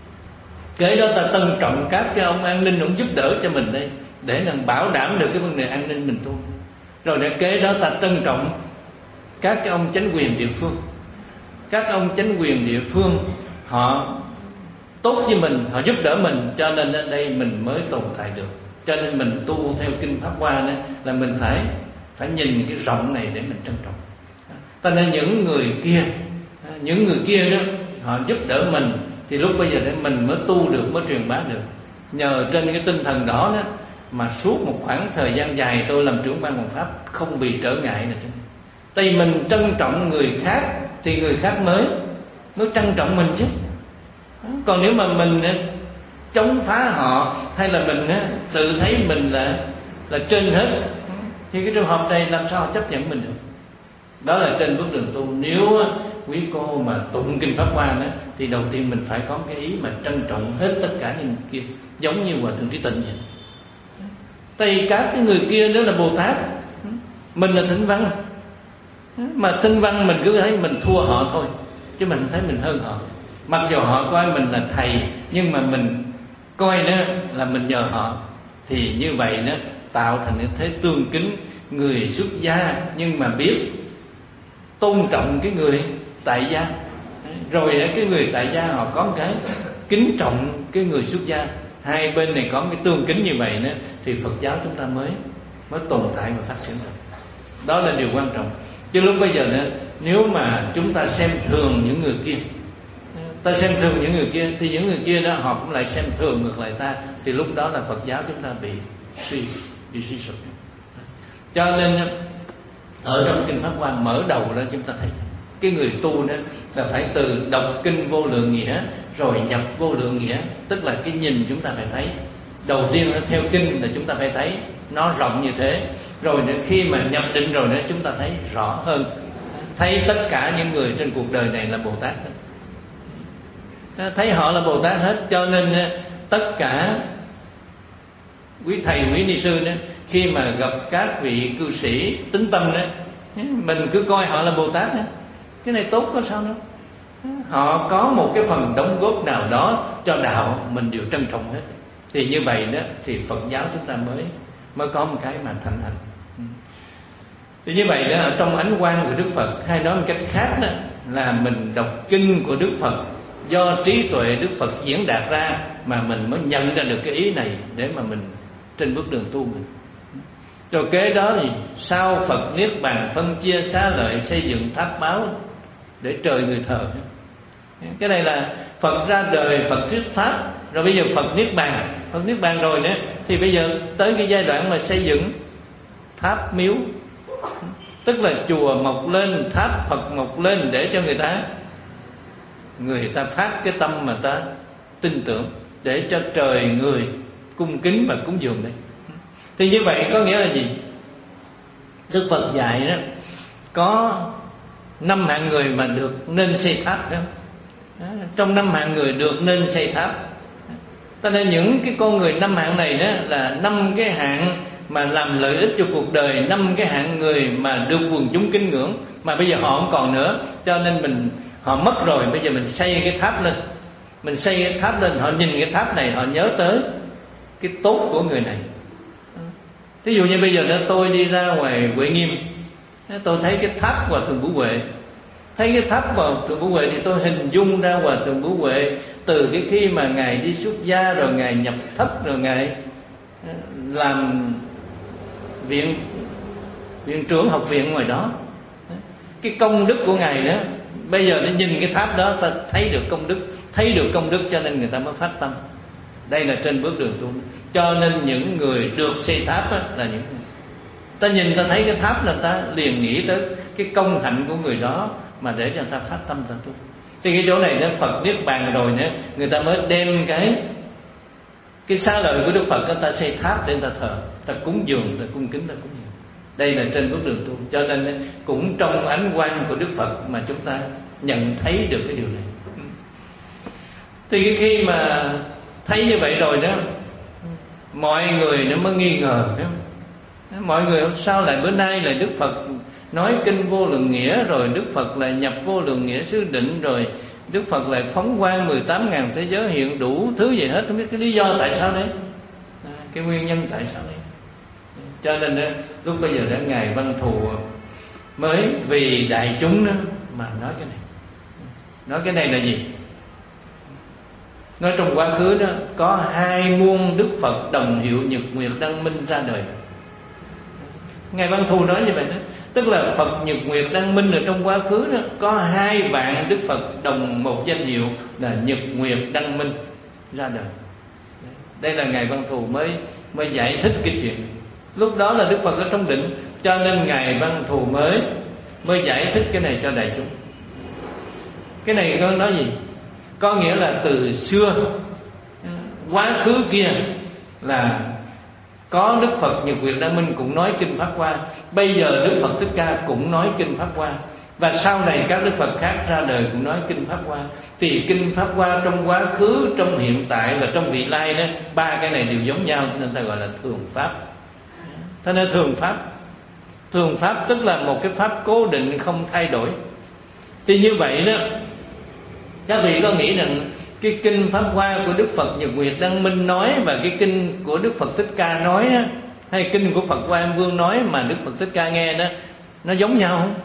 Kế đó ta trân trọng các cái ông an ninh, ông giúp đỡ cho mình đây, để làm bảo đảm được cái vấn đề an ninh mình tu. Rồi để kế đó ta trân trọng các cái ông chánh quyền địa phương. Các ông chánh quyền địa phương họ tốt với mình, họ giúp đỡ mình, cho nên ở đây mình mới tồn tại được. Cho nên mình tu theo Kinh Pháp Hoa đó, là mình phải phải nhìn cái rộng này để mình trân trọng. Cho nên những người kia, những người kia đó họ giúp đỡ mình, thì lúc bây giờ để mình mới tu được, mới truyền bá được. Nhờ trên cái tinh thần đó, đó mà suốt một khoảng thời gian dài tôi làm trưởng ban Hoàng Pháp không bị trở ngại nào. Tại vì mình trân trọng người khác thì người khác mới mới trân trọng mình chứ. Còn nếu mà mình chống phá họ, hay là mình tự thấy mình là là trên hết, thì cái trường hợp này làm sao họ chấp nhận mình được? Đó là trên bước đường tu. Nếu quý cô mà tụng Kinh Pháp Hoa đó, thì đầu tiên mình phải có cái ý mà trân trọng hết tất cả những kia, giống như Hòa Thượng Trí Tịnh vậy. Tại vì các cái người kia đó là Bồ Tát, mình là Thinh Văn, mà Thinh Văn mình cứ thấy mình thua họ thôi. chứ mình thấy mình hơn họ. Mặc dù họ coi mình là thầy, nhưng mà mình coi đó là mình nhờ họ. Thì như vậy đó tạo thành cái thế tương kính. Người xuất gia nhưng mà biết tôn trọng cái người tại gia, rồi cái người tại gia họ có cái kính trọng cái người xuất gia. Hai bên này có cái tương kính như vậy đó, thì Phật giáo chúng ta mới mới tồn tại và phát triển được. Đó là điều quan trọng. Chứ lúc bây giờ đó, nếu mà chúng ta xem thường những người kia, ta xem thường những người kia, thì những người kia đó họ cũng lại xem thường ngược lại ta, thì lúc đó là Phật giáo chúng ta bị suy bị suy sụp. Cho nên ở trong kinh Pháp Hoa mở đầu đó chúng ta thấy cái người tu đó là phải từ đọc kinh Vô Lượng Nghĩa rồi nhập Vô Lượng Nghĩa. Tức là cái nhìn chúng ta phải thấy. Đầu tiên là theo kinh là chúng ta phải thấy nó rộng như thế. Rồi khi mà nhập định rồi đó chúng ta thấy rõ hơn, thấy tất cả những người trên cuộc đời này là Bồ Tát hết. Thấy họ là Bồ Tát hết. Cho nên tất cả quý thầy quý ni sư đó, khi mà gặp các vị cư sĩ tín tâm đó, mình cứ coi họ là Bồ Tát đó. Cái này tốt có sao đâu. Họ có một cái phần đóng góp nào đó cho đạo, mình đều trân trọng hết. Thì như vậy đó thì Phật giáo chúng ta mới mới có một cái mà thành hành. Thì như vậy đó, ở trong ánh quang của Đức Phật, hay nói một cách khác đó, là mình đọc kinh của Đức Phật, do trí tuệ Đức Phật diễn đạt ra mà mình mới nhận ra được cái ý này để mà mình trên bước đường tu mình. Rồi kế đó thì sau Phật niết bàn phân chia xá lợi, xây dựng tháp báo để trời người thờ. Cái này là Phật ra đời, Phật thuyết pháp, rồi bây giờ Phật niết bàn. Phật niết bàn rồi nữa thì bây giờ tới cái giai đoạn mà xây dựng tháp miếu, tức là chùa mọc lên, tháp Phật mọc lên để cho người ta người ta phát cái tâm mà ta tin tưởng, để cho trời người cung kính và cúng dường đấy. Thì như vậy có nghĩa là gì? Đức Phật dạy đó, có năm hạng người mà được nên xây tháp đó. Đó, trong năm hạng người được nên xây tháp. Cho nên những cái con người năm hạng này đó là năm cái hạng mà làm lợi ích cho cuộc đời, năm cái hạng người mà được quần chúng kính ngưỡng, mà bây giờ họ không còn nữa. Cho nên mình họ mất rồi, bây giờ mình xây cái tháp lên. Mình xây cái tháp lên, họ nhìn cái tháp này họ nhớ tới cái tốt của người này. Thí dụ như bây giờ đó tôi đi ra ngoài Huệ Nghiêm, tôi thấy cái tháp Hòa Thượng Bửu Huệ. Thấy cái tháp Hòa Thượng Bửu Huệ thì tôi hình dung ra Hòa Thượng Bửu Huệ từ cái khi mà Ngài đi xuất gia, rồi Ngài nhập thất, rồi Ngài làm viện viện trưởng học viện ngoài đó. Cái công đức của Ngài đó, bây giờ nó nhìn cái tháp đó ta thấy được công đức, thấy được công đức cho nên người ta mới phát tâm. Đây là trên bước đường tu. Cho nên những người được xây tháp đó là những ta nhìn ta thấy cái tháp là ta liền nghĩ tới cái công hạnh của người đó mà để cho người ta phát tâm ta tu. Thì cái chỗ này đó Phật niết bàn rồi nữa, người ta mới đem cái cái xá lợi của Đức Phật, người ta xây tháp để người ta thờ, ta cúng dường, ta cung kính, ta cúng dường. Đây là trên bước đường tu. Cho nên cũng trong ánh quang của Đức Phật mà chúng ta nhận thấy được cái điều này. Thì khi mà thấy như vậy rồi đó, mọi người nó mới nghi ngờ. Mọi người sao lại bữa nay lại Đức Phật nói kinh Vô Lượng Nghĩa, rồi Đức Phật lại nhập Vô Lượng Nghĩa xứ định, rồi Đức Phật lại phóng quang mười tám ngàn thế giới, hiện đủ thứ gì hết. Không biết cái lý do tại sao đấy, à, cái nguyên nhân tại sao đấy. Cho nên đó, lúc bây giờ đó Ngài Văn Thù mới vì đại chúng đó mà nói cái này. Nói cái này là gì? Nói trong quá khứ đó có hai muôn Đức Phật đồng hiệu Nhật Nguyệt Đăng Minh ra đời. Ngài Văn Thù nói như vậy đó, tức là Phật Nhật Nguyệt Đăng Minh ở trong quá khứ đó có hai vạn Đức Phật đồng một danh hiệu là Nhật Nguyệt Đăng Minh ra đời. Đây là Ngài Văn Thù mới mới giải thích cái chuyện. Lúc đó là Đức Phật ở trong định, cho nên Ngài Văn Thù mới mới giải thích cái này cho đại chúng. Cái này có nói gì? Có nghĩa là từ xưa quá khứ kia là có Đức Phật Nhật Nguyệt Đăng Minh cũng nói kinh Pháp Hoa, bây giờ Đức Phật Thích Ca cũng nói kinh Pháp Hoa, và sau này các Đức Phật khác ra đời cũng nói kinh Pháp Hoa. Thì kinh Pháp Hoa trong quá khứ, trong hiện tại và trong vị lai đó, ba cái này đều giống nhau nên ta gọi là thường pháp. Thế nên thường pháp, thường pháp tức là một cái pháp cố định không thay đổi. Thì như vậy đó, Các vị có nghĩ rằng cái kinh Pháp Hoa của Đức Phật Nhật Nguyệt Đăng Minh nói và cái kinh của Đức Phật Thích Ca nói á, hay kinh của Phật Quan Vương nói mà Đức Phật Thích Ca nghe đó, nó giống nhau không?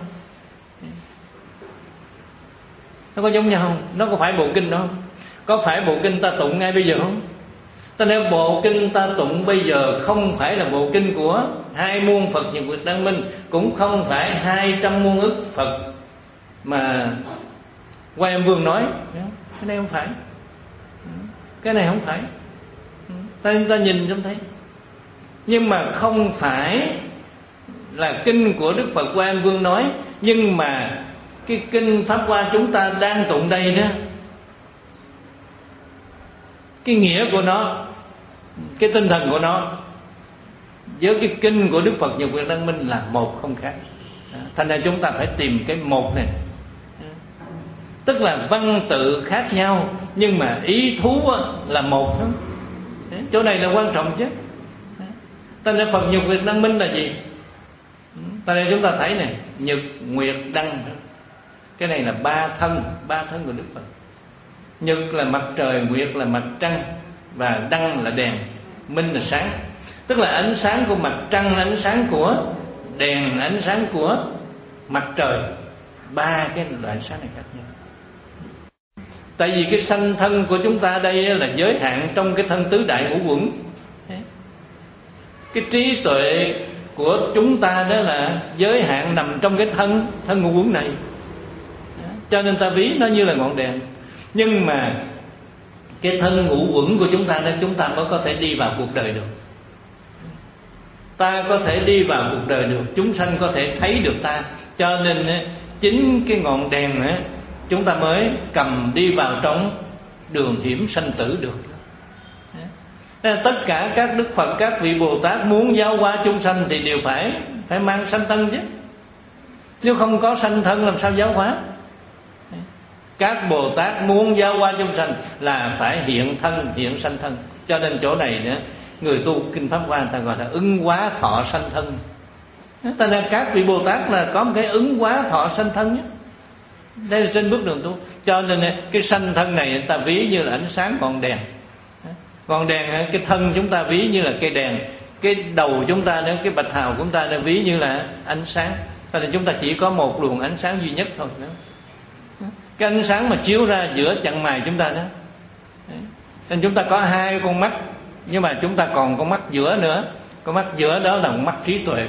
Nó có giống nhau không? Nó có phải bộ kinh đó không? Có phải bộ kinh ta tụng ngay bây giờ không? Ta nói bộ kinh ta tụng bây giờ không phải là bộ kinh của hai muôn Phật Nhật Nguyệt Đăng Minh, cũng không phải hai trăm muôn ức Phật mà Quan Âm Vương nói. Cái này không phải. Cái này không phải. Ta, ta nhìn trong thấy. Nhưng mà không phải là kinh của Đức Phật Quan Âm Vương nói, nhưng mà cái kinh Pháp Hoa chúng ta đang tụng đây đó, cái nghĩa của nó, cái tinh thần của nó với cái kinh của Đức Phật Nhật Nguyệt Đăng Minh là một không khác. Thành ra chúng ta phải tìm cái một này. Tức là văn tự khác nhau, nhưng mà ý thú là một. Chỗ này là quan trọng chứ. Thành ra Phật Nhật Nguyệt Đăng Minh là gì? Thành ra chúng ta thấy này, Nhật Nguyệt Đăng, cái này là ba thân, ba thân của Đức Phật. Nhật là mặt trời, Nguyệt là mặt trăng, và Đăng là đèn, Minh là sáng. Tức là ánh sáng của mặt trăng, ánh sáng của đèn, ánh sáng của mặt trời. Ba cái loại ánh sáng này khác nhau. Tại vì cái sanh thân của chúng ta đây là giới hạn trong cái thân tứ đại ngũ uẩn. Cái trí tuệ của chúng ta đó là giới hạn nằm trong cái thân thân ngũ uẩn này. Cho nên ta ví nó như là ngọn đèn. Nhưng mà cái thân ngũ uẩn của chúng ta đó, chúng ta mới có thể đi vào cuộc đời được. Ta có thể đi vào cuộc đời được, chúng sanh có thể thấy được ta. Cho nên chính cái ngọn đèn chúng ta mới cầm đi vào trong đường hiểm sanh tử được. Tất cả các Đức Phật, các vị Bồ Tát muốn giáo hóa chúng sanh thì đều phải phải mang sanh thân chứ. Nếu không có sanh thân làm sao giáo hóa? Các Bồ Tát muốn giáo hóa chúng sanh là phải hiện thân, hiện sanh thân. Cho nên chỗ này nữa, người tu kinh Pháp Hoa người ta gọi là ứng hóa thọ sanh thân. Ta nên các vị Bồ Tát là có một cái ứng hóa thọ sanh thân nhé. Đây là trên bước đường tu. Cho nên cái sanh thân này người ta ví như là ánh sáng ngọn đèn. Ngọn đèn, cái thân chúng ta ví như là cây đèn, cái đầu chúng ta nữa, cái bạch hào của chúng ta nó ví như là ánh sáng. Cho nên chúng ta chỉ có một luồng ánh sáng duy nhất thôi nữa. Cái ánh sáng mà chiếu ra giữa chặng mày chúng ta đó. Nên chúng ta có hai con mắt, nhưng mà chúng ta còn con mắt giữa nữa. Con mắt giữa đó là một mắt trí tuệ.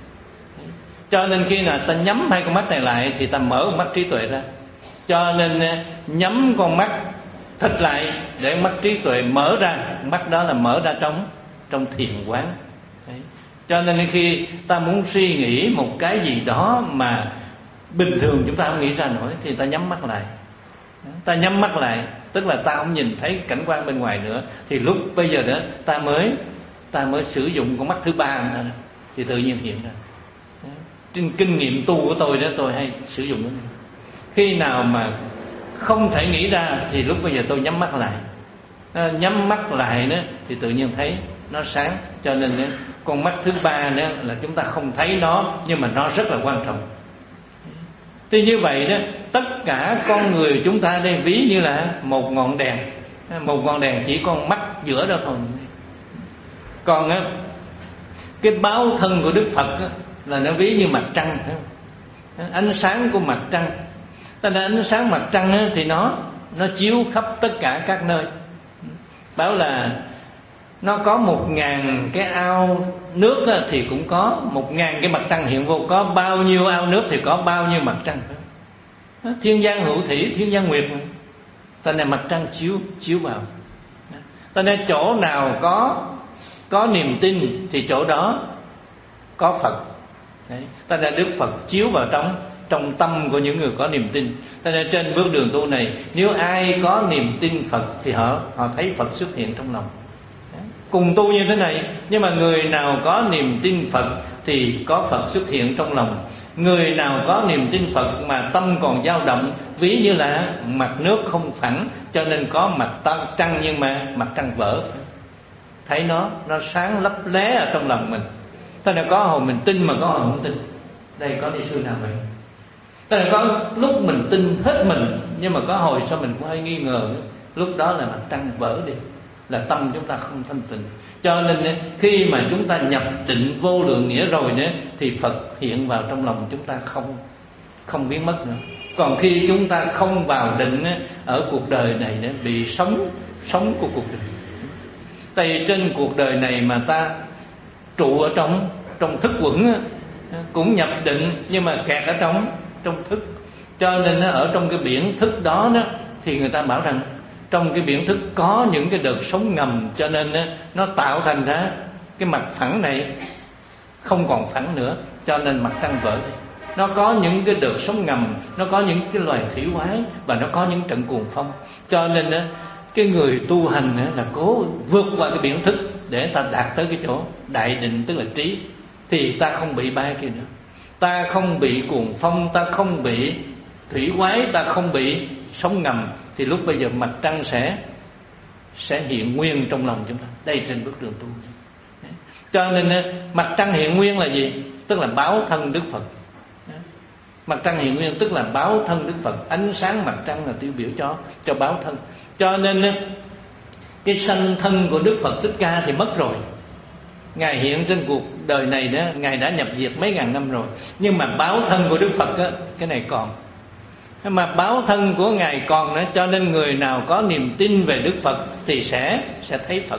Cho nên khi nào ta nhắm hai con mắt này lại thì ta mở con mắt trí tuệ ra. Cho nên nhắm con mắt thật lại để mắt trí tuệ mở ra. Mắt đó là mở ra trong trong thiền quán. Đấy. Cho nên khi ta muốn suy nghĩ một cái gì đó mà bình thường chúng ta không nghĩ ra nổi thì ta nhắm mắt lại. Ta nhắm mắt lại tức là ta không nhìn thấy cảnh quan bên ngoài nữa. Thì lúc bây giờ đó ta mới ta mới sử dụng con mắt thứ ba nữa, thì tự nhiên hiện ra. Trên kinh nghiệm tu của tôi đó, tôi hay sử dụng nó. Khi nào mà không thể nghĩ ra thì lúc bây giờ tôi nhắm mắt lại. À, nhắm mắt lại nữa thì tự nhiên thấy nó sáng. Cho nên nữa, con mắt thứ ba nữa là chúng ta không thấy nó, nhưng mà nó rất là quan trọng. Thì như vậy đó, tất cả con người chúng ta đây ví như là một ngọn đèn. Một ngọn đèn chỉ con mắt giữa đó thôi. Còn á, cái báo thân của Đức Phật á, là nó ví như mặt trăng. Ánh sáng của mặt trăng. Cho nên ánh sáng mặt trăng á, thì nó nó chiếu khắp tất cả các nơi. Bảo là nó có một ngàn cái ao nước á, thì cũng có một ngàn cái mặt trăng hiện vô. Có bao nhiêu ao nước thì có bao nhiêu mặt trăng. Thiên giang hữu thủy, thiên giang nguyệt. Cho nên mặt trăng chiếu chiếu vào. Cho nên chỗ nào có có niềm tin thì chỗ đó có Phật. Đấy. Cho nên Đức Phật chiếu vào trong trong tâm của những người có niềm tin. Cho nên trên bước đường tu này, nếu ai có niềm tin Phật thì họ họ thấy Phật xuất hiện trong lòng. Đấy. Cùng tu như thế này, nhưng mà người nào có niềm tin Phật thì có Phật xuất hiện trong lòng. Người nào có niềm tin Phật mà tâm còn dao động, ví như là mặt nước không phẳng, cho nên có mặt trăng nhưng mà mặt trăng vỡ. Thấy nó nó sáng lấp lé ở trong lòng mình. Thế nên có hồi mình tin mà có hồi không tin. Đây có đi sư nào vậy? Tức là có lúc mình tin hết mình, nhưng mà có hồi sao mình cũng hơi nghi ngờ nữa. Lúc đó là mặt trăng vỡ đi, là tâm chúng ta không thanh tịnh. Cho nên khi mà chúng ta nhập định vô lượng nghĩa rồi nữa, thì Phật hiện vào trong lòng chúng ta không không biến mất nữa. Còn khi chúng ta không vào định ở cuộc đời này nữa, bị sống sống của cuộc đời. Tại vì trên cuộc đời này mà ta trụ ở trong trong thức quẩn, cũng nhập định nhưng mà kẹt ở trong trong thức. Cho nên ở trong cái biển thức đó, đó thì người ta bảo rằng trong cái biển thức có những cái đợt sóng ngầm, cho nên nó tạo thành ra cái mặt phẳng này không còn phẳng nữa, cho nên mặt trăng vỡ. Nó có những cái đợt sóng ngầm, nó có những cái loài thủy quái, và nó có những trận cuồng phong. Cho nên cái người tu hành là cố vượt qua cái biển thức để ta đạt tới cái chỗ đại định, tức là trí. Thì ta không bị ba kia nữa, ta không bị cuồng phong, ta không bị thủy quái, ta không bị sóng ngầm. Thì lúc bây giờ mặt trăng sẽ sẽ hiện nguyên trong lòng chúng ta. Đây trên bước đường tu. Cho nên mặt trăng hiện nguyên là gì? Tức là báo thân Đức Phật. Mặt trăng hiện nguyên tức là báo thân Đức Phật. Ánh sáng mặt trăng là tiêu biểu cho cho báo thân. Cho nên cái sanh thân của Đức Phật Thích Ca thì mất rồi. Ngài hiện trên cuộc đời này đó, Ngài đã nhập diệt mấy ngàn năm rồi. Nhưng mà báo thân của Đức Phật đó, cái này còn. Mà báo thân của Ngài còn nữa, cho nên người nào có niềm tin về Đức Phật thì sẽ sẽ thấy Phật.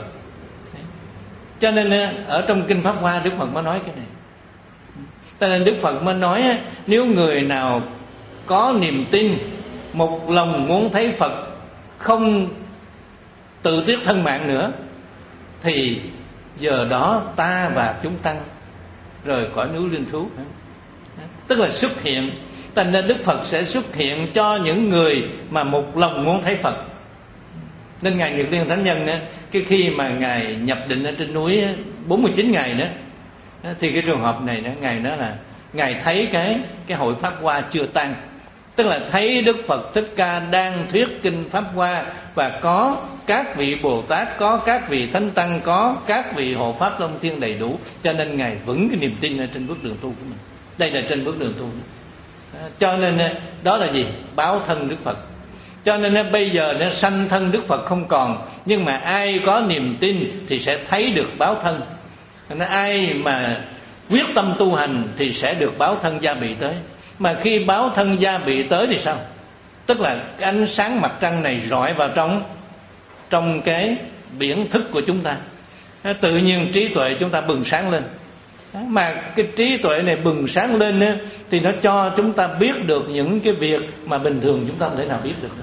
Cho nên ở trong Kinh Pháp Hoa Đức Phật mới nói cái này. Cho nên Đức Phật mới nói, nếu người nào có niềm tin, một lòng muốn thấy Phật, không tự tiếc thân mạng nữa, thì giờ đó ta và chúng tăng rời khỏi núi Linh Thú. Tức là xuất hiện. Thành ra Đức Phật sẽ xuất hiện cho những người mà một lòng muốn thấy Phật. Nên Ngài Nhật Liên Thánh Nhân đó, cái khi mà Ngài nhập định ở trên núi bốn mươi chín ngày đó, thì cái trường hợp này đó, Ngài nói là Ngài thấy cái cái hội Pháp Hoa chưa tan. Tức là thấy Đức Phật Thích Ca đang thuyết kinh Pháp Hoa, và có các vị Bồ Tát, có các vị Thánh Tăng, có các vị hộ Pháp Long Thiên đầy đủ. Cho nên Ngài vững cái niềm tin ở trên bước đường tu của mình. Đây là trên bước đường tu. Cho nên đó là gì? Báo thân Đức Phật. Cho nên bây giờ nó sanh thân Đức Phật không còn, nhưng mà ai có niềm tin thì sẽ thấy được báo thân. Nên ai mà quyết tâm tu hành thì sẽ được báo thân gia bị tới. Mà khi báo thân gia bị tới thì sao? Tức là cái ánh sáng mặt trăng này rọi vào trong trong cái biển thức của chúng ta, tự nhiên trí tuệ chúng ta bừng sáng lên. Mà cái trí tuệ này bừng sáng lên á, thì nó cho chúng ta biết được những cái việc mà bình thường chúng ta không thể nào biết được.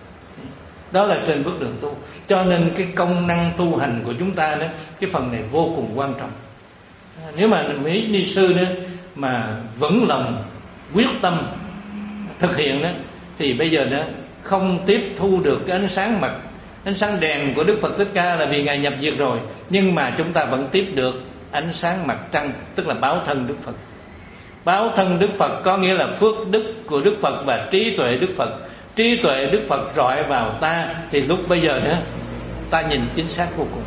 Đó là trên bước đường tu. Cho nên cái công năng tu hành của chúng ta đó, cái phần này vô cùng quan trọng. Nếu mà mấy ni sư đó mà vững lòng quyết tâm thực hiện đó, thì bây giờ đó không tiếp thu được cái ánh sáng mặt ánh sáng đèn của Đức Phật Thích Ca, là vì Ngài nhập diệt rồi. Nhưng mà chúng ta vẫn tiếp được ánh sáng mặt trăng, tức là báo thân Đức Phật. Báo thân Đức Phật có nghĩa là phước đức của Đức Phật và trí tuệ Đức Phật. Trí tuệ Đức Phật rọi vào ta, thì lúc bây giờ đó ta nhìn chính xác vô cùng.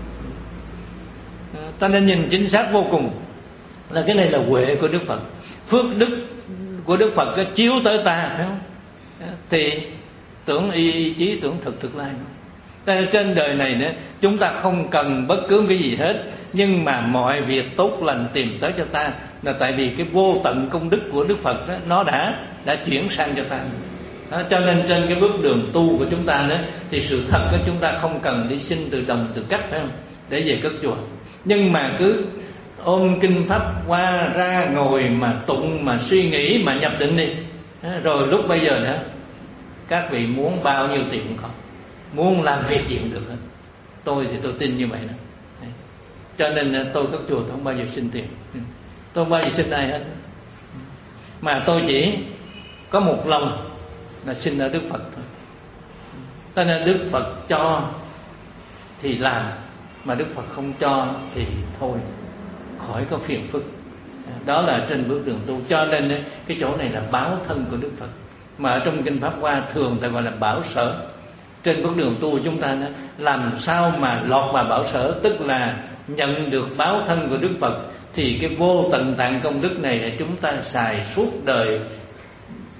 Ta nên nhìn chính xác vô cùng, là cái này là huệ của Đức Phật. Phước đức của Đức Phật có chiếu tới ta, phải không? Thì tưởng y, y chí tưởng thực thực lai. Trên đời này nữa, chúng ta không cần bất cứ cái gì hết, nhưng mà mọi việc tốt lành tìm tới cho ta, là tại vì cái vô tận công đức của Đức Phật đó, nó đã đã chuyển sang cho ta. Đó, cho nên trên cái bước đường tu của chúng ta nữa, thì sự thật của chúng ta không cần đi xin từ đồng từ cách, phải không, để về cất chùa. Nhưng mà cứ ôm kinh Pháp Hoa ra ngồi mà tụng, mà suy nghĩ, mà nhập định đi. Đó, rồi lúc bây giờ nữa, các vị muốn bao nhiêu tiền cũng có, muốn làm việc gì cũng được hết. Tôi thì tôi tin như vậy đó. Cho nên tôi cất chùa tôi không bao giờ xin tiền, tôi không bao giờ xin ai hết, mà tôi chỉ có một lòng là xin ở Đức Phật thôi. Cho nên Đức Phật cho thì làm, mà Đức Phật không cho thì thôi, khỏi có phiền phức. Đó là trên bước đường tu. Cho nên cái chỗ này là báo thân của Đức Phật, mà ở trong kinh Pháp Hoa thường ta gọi là bảo sở. Trên bước đường tu chúng ta làm sao mà lọt vào bảo sở, tức là nhận được báo thân của Đức Phật, thì cái vô tận tạng công đức này là chúng ta xài suốt đời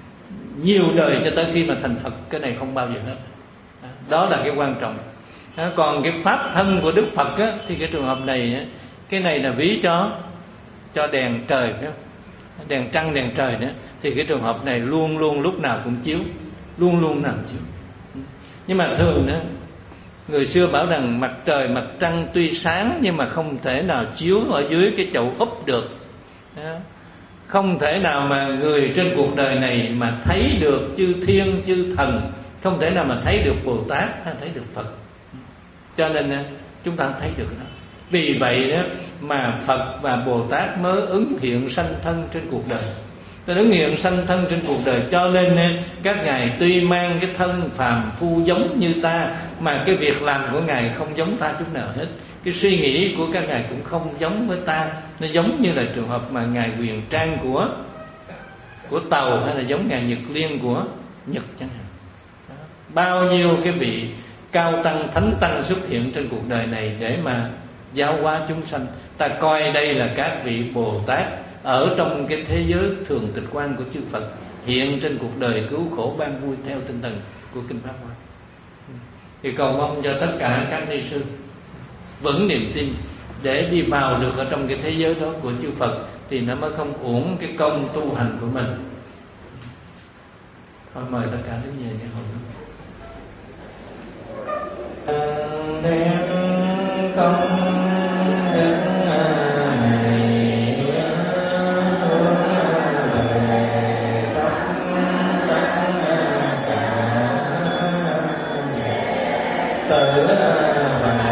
nhiều đời cho tới khi mà thành Phật, cái này không bao giờ hết. Đó là cái quan trọng. Còn cái pháp thân của Đức Phật á, thì cái trường hợp này á, cái này là ví cho cho đèn trời, phải không? Đèn trăng, đèn trời nữa, thì cái trường hợp này luôn luôn lúc nào cũng chiếu, luôn luôn nào chiếu. Nhưng mà thường đó, người xưa bảo rằng mặt trời mặt trăng tuy sáng nhưng mà không thể nào chiếu ở dưới cái chậu úp được. Đó. Không thể nào mà người trên cuộc đời này mà thấy được chư thiên chư thần, không thể nào mà thấy được Bồ Tát hay thấy được Phật. Cho nên chúng ta thấy được đó. Vì vậy đó mà Phật và Bồ Tát mới ứng hiện sanh thân trên cuộc đời. Tôi ứng hiện sanh thân trên cuộc đời, cho nên các ngài tuy mang cái thân phàm phu giống như ta, mà cái việc làm của ngài không giống ta chút nào hết. Cái suy nghĩ của các ngài cũng không giống với ta. Nó giống như là trường hợp mà ngài Huyền Trang của của Tàu, hay là giống ngài Nhật Liên của Nhật chẳng hạn. Đó. Bao nhiêu cái vị cao tăng thánh tăng xuất hiện trên cuộc đời này để mà giáo hóa chúng sanh. Ta coi đây là các vị Bồ Tát ở trong cái thế giới thường tịch quan của chư Phật, hiện trên cuộc đời cứu khổ ban vui theo tinh thần của Kinh Pháp Hoa. Thì cầu mong cho tất cả các ni sư vững niềm tin để đi vào được ở trong cái thế giới đó của chư Phật, thì nó mới không uổng cái công tu hành của mình. Thôi mời tất cả đến về cái hội công đức tự